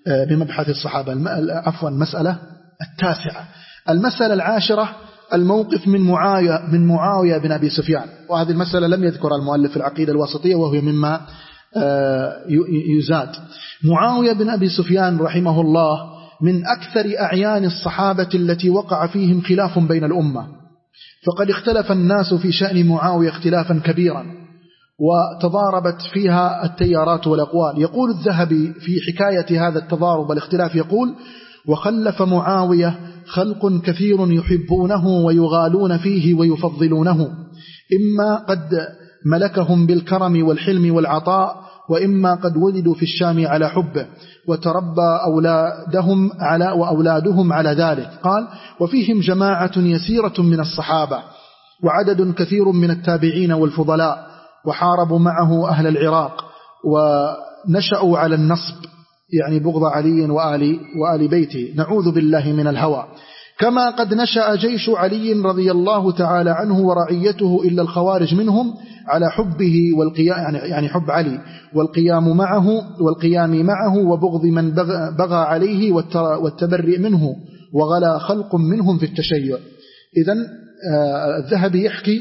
بمبحث الصحابة. عفوا المسألة التاسعة. المسألة العاشرة الموقف من معاوية من معاوية بن أبي سفيان، وهذه المسألة لم يذكر المؤلف العقيدة الواسطية وهو مما يزاد. معاوية بن أبي سفيان رحمه الله من أكثر أعيان الصحابة التي وقع فيهم خلاف بين الأمة، فقد اختلف الناس في شأن معاوية اختلافا كبيرا وتضاربت فيها التيارات والأقوال. يقول الذهبي في حكاية هذا التضارب والاختلاف يقول: وخلف معاوية خلق كثير يحبونه ويغالون فيه ويفضلونه، إما قد ملكهم بالكرم والحلم والعطاء، وإما قد ولدوا في الشام على حبه وتربى أولادهم على وأولادهم على ذلك. قال: وفيهم جماعة يسيرة من الصحابة وعدد كثير من التابعين والفضلاء، وحاربوا معه أهل العراق ونشأوا على النصب، يعني بغض علي وآل, وآل بيته، نعوذ بالله من الهوى. كما قد نشأ جيش علي رضي الله تعالى عنه ورعيته إلا الخوارج منهم على حبه والقيام، يعني حب علي والقيام معه والقيام معه وبغض من بغى عليه والتبرئ منه، وغلا خلق منهم في التشيع. إذن الذهبي يحكي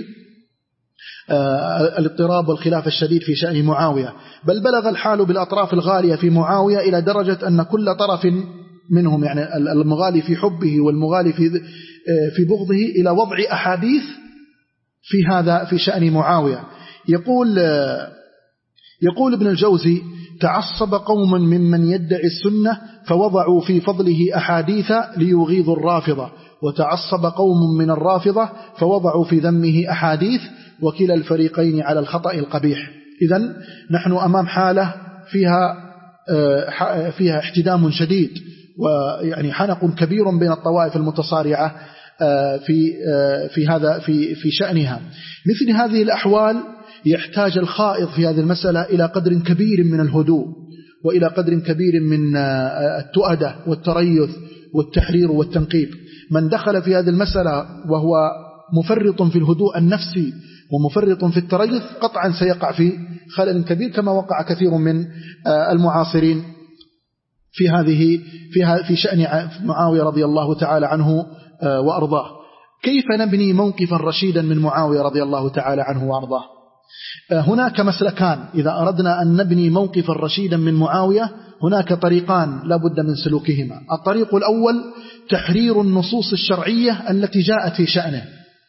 الاضطراب والخلاف الشديد في شأن معاوية، بل بلغ الحال بالأطراف الغالية في معاوية إلى درجة أن كل طرف منهم، يعني المغالي في حبه والمغالي في في بغضه، إلى وضع أحاديث في هذا في شأن معاوية. يقول يقول ابن الجوزي: تعصب قوم ممن يدعي السنة فوضعوا في فضله أحاديث ليغيظوا الرافضة، وتعصب قوم من الرافضة فوضعوا في ذمه أحاديث، وكلا الفريقين على الخطأ القبيح. إذن نحن أمام حالة فيها فيها احتدام شديد، ويعني حنق كبير بين الطوائف المتصارعة في في هذا في في شأنها. مثل هذه الأحوال يحتاج الخائض في هذه المسألة إلى قدر كبير من الهدوء، وإلى قدر كبير من التؤدة والتريث والتحرير والتنقيب. من دخل في هذه المسألة وهو مفرط في الهدوء النفسي ومفرط في التريث قطعا سيقع في خلل كبير، كما وقع كثير من المعاصرين في هذه في في شأن معاوية رضي الله تعالى عنه وأرضاه. كيف نبني موقفا رشيدا من معاوية رضي الله تعالى عنه وأرضاه؟ هناك مسلكان إذا أردنا أن نبني موقفا رشيدا من معاوية، هناك طريقان لا بد من سلوكهما. الطريق الأول تحرير النصوص الشرعية التي جاءت في شأنه،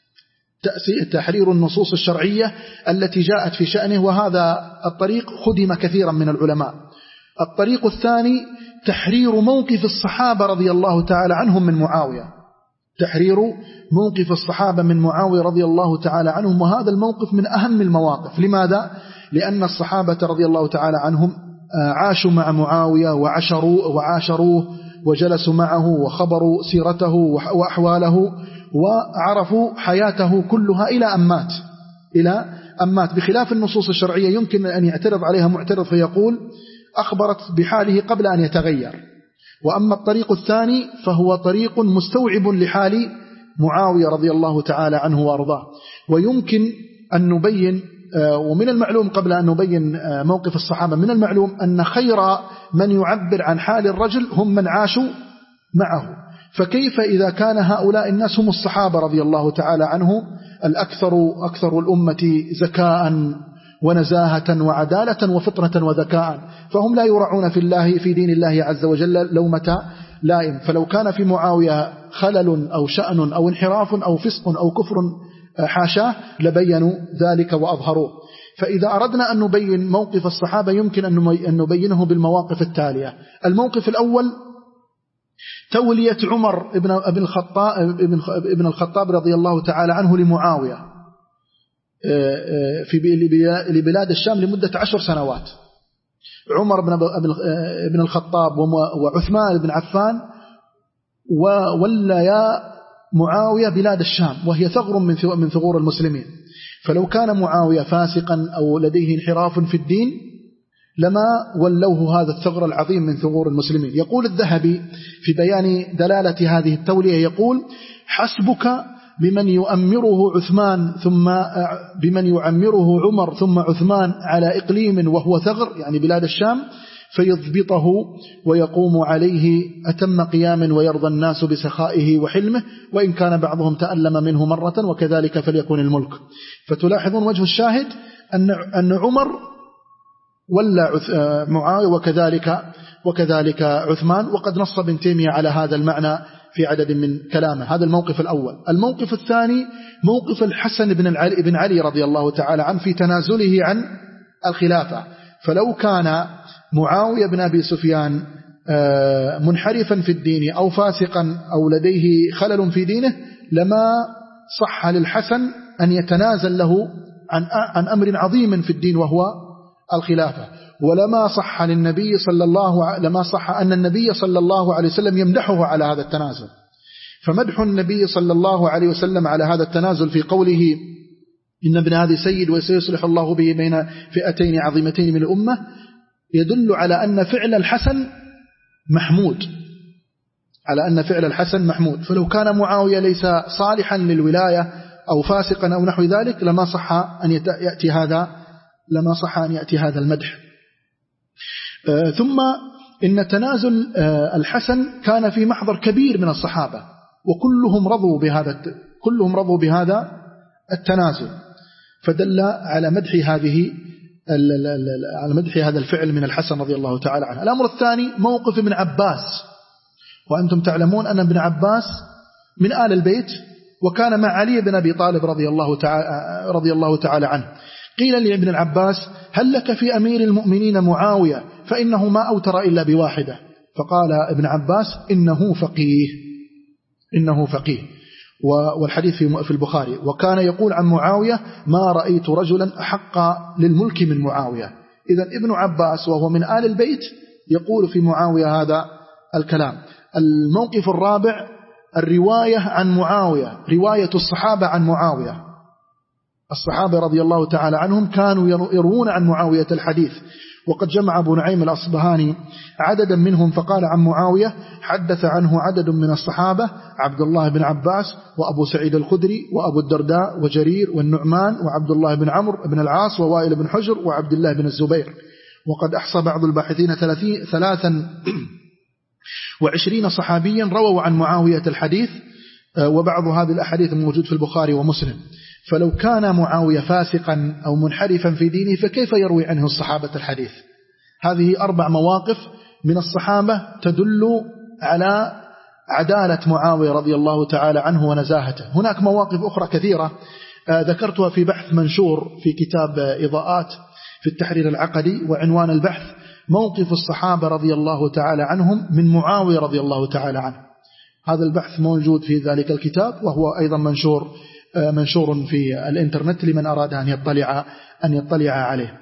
تحرير النصوص الشرعية التي جاءت في شأنه، وهذا الطريق خدم كثيرا من العلماء. الطريق الثاني تحرير موقف الصحابة رضي الله تعالى عنهم من معاوية، تحرير موقف الصحابة من معاوية رضي الله تعالى عنهم، وهذا الموقف من أهم المواقف. لماذا؟ لأن الصحابة رضي الله تعالى عنهم عاشوا مع معاوية وعاشروه وعاشروه وجلسوا معه وخبروا سيرته وأحواله وعرفوا حياته كلها إلى أن مات إلى أن مات بخلاف النصوص الشرعية يمكن أن يعترض عليها معترض فيقول أخبرت بحاله قبل أن يتغير. وأما الطريق الثاني فهو طريق مستوعب لحال معاوية رضي الله تعالى عنه وأرضاه. ويمكن أن نبين، ومن المعلوم قبل أن نبين موقف الصحابة، من المعلوم أن خير من يعبر عن حال الرجل هم من عاشوا معه. فكيف إذا كان هؤلاء الناس هم الصحابة رضي الله تعالى عنه الأكثر أكثر الأمة ذكاء ونزاهة وعدالة وفطنة وذكاء، فهم لا يرعون في الله في دين الله عز وجل لومة لائم. فلو كان في معاوية خلل أو شأن أو انحراف أو فسق أو كفر حاشاه لبينوا ذلك وأظهروه. فإذا أردنا أن نبين موقف الصحابة يمكن أن نبينه بالمواقف التالية. الموقف الأول تولية عمر ابن الخطاب ابن الخطاب رضي الله تعالى عنه لمعاوية في لبلاد الشام لمدة عشر سنوات. عمر بن الخطاب وعثمان بن عفان ووليا معاوية بلاد الشام، وهي ثغر من ثغور المسلمين. فلو كان معاوية فاسقا أو لديه انحراف في الدين لما ولوه هذا الثغر العظيم من ثغور المسلمين. يقول الذهبي في بيان دلالة هذه التولية، يقول حسبك بمن يؤمره عثمان ثم بمن يعمره عمر ثم عثمان على إقليم وهو ثغر، يعني بلاد الشام، فيضبطه ويقوم عليه أتم قيام ويرضى الناس بسخائه وحلمه، وإن كان بعضهم تألم منه مرة، وكذلك فليكن الملك. فتلاحظون وجه الشاهد أن أن عمر ولا معاوية وكذلك وكذلك عثمان، وقد نص ابن تيمية على هذا المعنى في عدد من كلامه. هذا الموقف الأول. الموقف الثاني موقف الحسن بن علي, بن علي رضي الله تعالى عنه في تنازله عن الخلافة. فلو كان معاوية بن أبي سفيان منحرفا في الدين أو فاسقا أو لديه خلل في دينه لما صح للحسن أن يتنازل له عن عن أمر عظيم في الدين وهو الخلافة، ولما صح للنبي صلى الله لما صح أن النبي صلى الله عليه وسلم يمدحه على هذا التنازل. فمدح النبي صلى الله عليه وسلم على هذا التنازل في قوله إن ابن هذه سيد وسيصلح الله به بين فئتين عظيمتين من الأمة يدل على أن فعل الحسن محمود، على أن فعل الحسن محمود. فلو كان معاوية ليس صالحا للولاية أو فاسقا أو نحو ذلك لما صح أن يأتي هذا لما صح أن يأتي هذا المدح. آه ثم إن تنازل آه الحسن كان في محضر كبير من الصحابة، وكلهم رضوا بهذا كلهم رضوا بهذا التنازل، فدل على مدح هذه على مدح هذا الفعل من الحسن رضي الله تعالى عنه. الأمر الثاني موقف ابن عباس، وأنتم تعلمون أن ابن عباس من آل البيت، وكان مع علي بن أبي طالب رضي الله تعالى رضي الله تعالى عنه. قيل لابن العباس هل لك في أمير المؤمنين معاوية فإنه ما أوتر إلا بواحدة؟ فقال ابن عباس إنه فقيه إنه فقيه والحديث في البخاري. وكان يقول عن معاوية ما رأيت رجلا أحق للملك من معاوية. إذن ابن عباس وهو من آل البيت يقول في معاوية هذا الكلام. الموقف الرابع الرواية عن معاوية، رواية الصحابة عن معاوية. الصحابة رضي الله تعالى عنهم كانوا يروون عن معاوية الحديث، وقد جمع أبو نعيم الأصبهاني عددا منهم فقال عن معاوية حدث عنه عدد من الصحابة عبد الله بن عباس وأبو سعيد الخدري وأبو الدرداء وجرير والنعمان وعبد الله بن عمرو بن العاص ووائل بن حجر وعبد الله بن الزبير. وقد أحصى بعض الباحثين ثلاثا وعشرين صحابيا رووا عن معاوية الحديث، وبعض هذه الأحاديث موجود في البخاري ومسلم. فلو كان معاوية فاسقا أو منحرفا في دينه فكيف يروي عنه الصحابة الحديث؟ هذه أربع مواقف من الصحابة تدل على عدالة معاوية رضي الله تعالى عنه ونزاهته. هناك مواقف أخرى كثيرة ذكرتها في بحث منشور في كتاب إضاءات في التحرير العقدي، وعنوان البحث موقف الصحابة رضي الله تعالى عنهم من معاوية رضي الله تعالى عنه. هذا البحث موجود في ذلك الكتاب، وهو أيضا منشور منشور في الإنترنت لمن أراد أن يطلع أن يطلع عليه.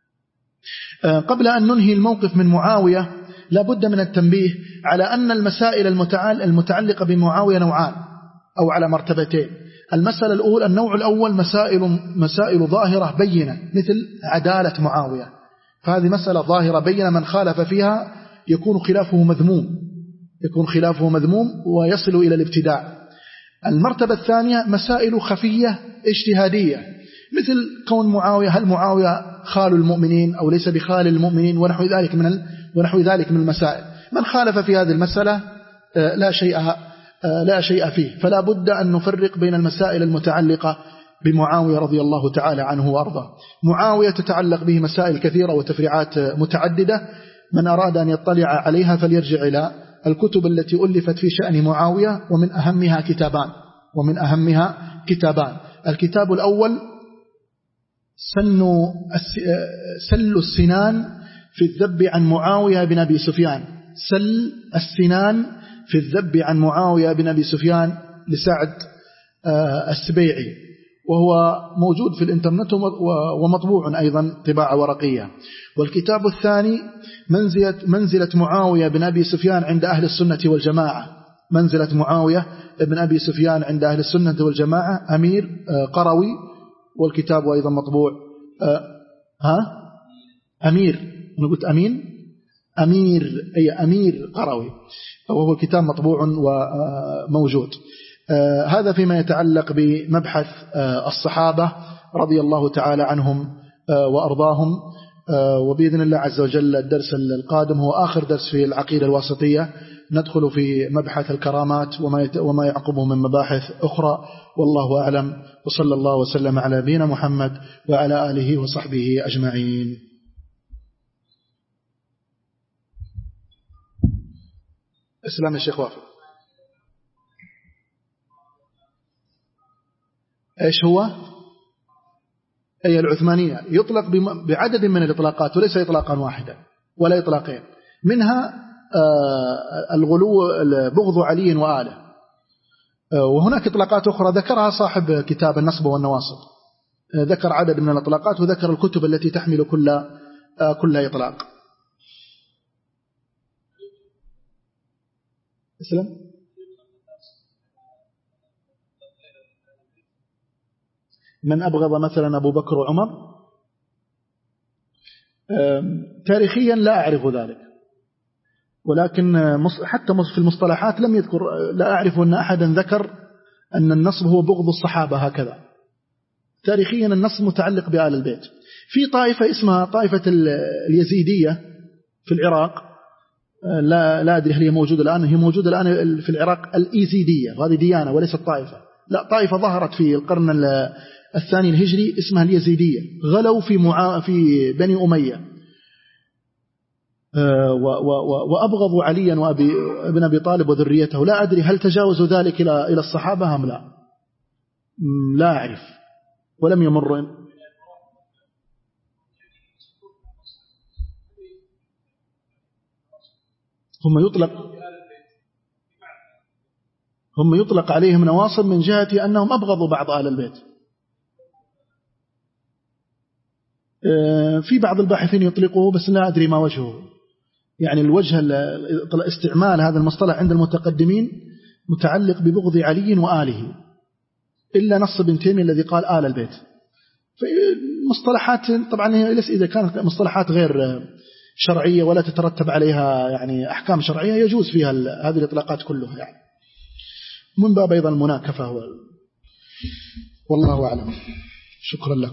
قبل أن ننهي الموقف من معاوية لا بد من التنبيه على أن المسائل المتعلقة بمعاوية نوعان أو على مرتبتين. المسألة الأولى النوع الأول مسائل مسائل ظاهرة بينة مثل عدالة معاوية، فهذه مسألة ظاهرة بينة من خالف فيها يكون خلافه مذموم يكون خلافه مذموم ويصل إلى الابتداع. المرتبة الثانية مسائل خفية اجتهادية مثل كون معاوية هل معاوية خال المؤمنين أو ليس بخال المؤمنين ونحو ذلك من ونحو ذلك من المسائل. من خالف في هذه المسألة لا شيء لا شيء فيه. فلا بد أن نفرق بين المسائل المتعلقة بمعاوية رضي الله تعالى عنه وأرضاه. معاوية تتعلق به مسائل كثيرة وتفريعات متعددة، من أراد أن يطلع عليها فليرجع إلى الكتب التي ألفت في شأن معاوية، ومن أهمها كتابان ومن أهمها كتابان الكتاب الأول سن سل السنان في الذب عن معاوية بن أبي سفيان سل السنان في الذب عن معاوية بن أبي سفيان لسعد السبيعي، وهو موجود في الإنترنت ومطبوع أيضا طباعة ورقية. والكتاب الثاني منزلة, منزلة معاوية بن أبي سفيان عند أهل السنة والجماعة منزلة معاوية بن أبي سفيان عند أهل السنة والجماعة أمير قروي، والكتاب أيضا مطبوع ها أمير أنا قلت أمين أمير أي أمير قروي، وهو الكتاب مطبوع وموجود. آه هذا فيما يتعلق بمبحث آه الصحابة رضي الله تعالى عنهم آه وأرضاهم. وبإذن الله عز وجل الدرس القادم هو آخر درس في العقيدة الواسطية، ندخل في مبحث الكرامات وما يعقبه من مباحث أخرى، والله أعلم. وصلى الله وسلم على نبينا محمد وعلى آله وصحبه أجمعين. اسلام الشيخ وافق. ايش هو؟ أي العثمانية يطلق بعدد من الإطلاقات وليس إطلاقا واحدا ولا إطلاقين، منها الغلو بغض علي وآله، وهناك إطلاقات أخرى ذكرها صاحب كتاب النصب والنواصب، ذكر عدد من الإطلاقات وذكر الكتب التي تحمل كل كل إطلاق. اسلام. من أبغض مثلا أبو بكر وعمر؟ تاريخيا لا أعرف ذلك، ولكن حتى في المصطلحات لم يذكر، لا أعرف أن أحدا ذكر أن النصب هو بغض الصحابة هكذا. تاريخيا النصب متعلق بآل البيت. في طائفة اسمها طائفة اليزيدية في العراق، لا لا أدري هل هي موجودة الآن، هي موجودة الآن في العراق الإيزيدية، وهذه ديانة وليست طائفة، لا طائفة ظهرت في القرن الثاني الهجري اسمها اليزيدية، غلوا في معا في بني أمية وأبغضوا عليا وأبي ابن أبي طالب وذريته. لا أدري هل تجاوزوا ذلك إلى إلى الصحابة أم لا، لا أعرف ولم يمر. هم يطلق هم يطلق عليهم نواصب من جهة أنهم أبغضوا بعض آل البيت. في بعض الباحثين يطلقه بس لا أدري ما وجهه، يعني الوجه استعمال هذا المصطلح عند المتقدمين متعلق ببغض علي وآله، إلا نص ابن تيمية الذي قال آل البيت. مصطلحات طبعا إذا كانت مصطلحات غير شرعية ولا تترتب عليها يعني أحكام شرعية يجوز فيها هذه الإطلاقات كلها، يعني من باب أيضا المناكفة. والله أعلم. شكرا لكم.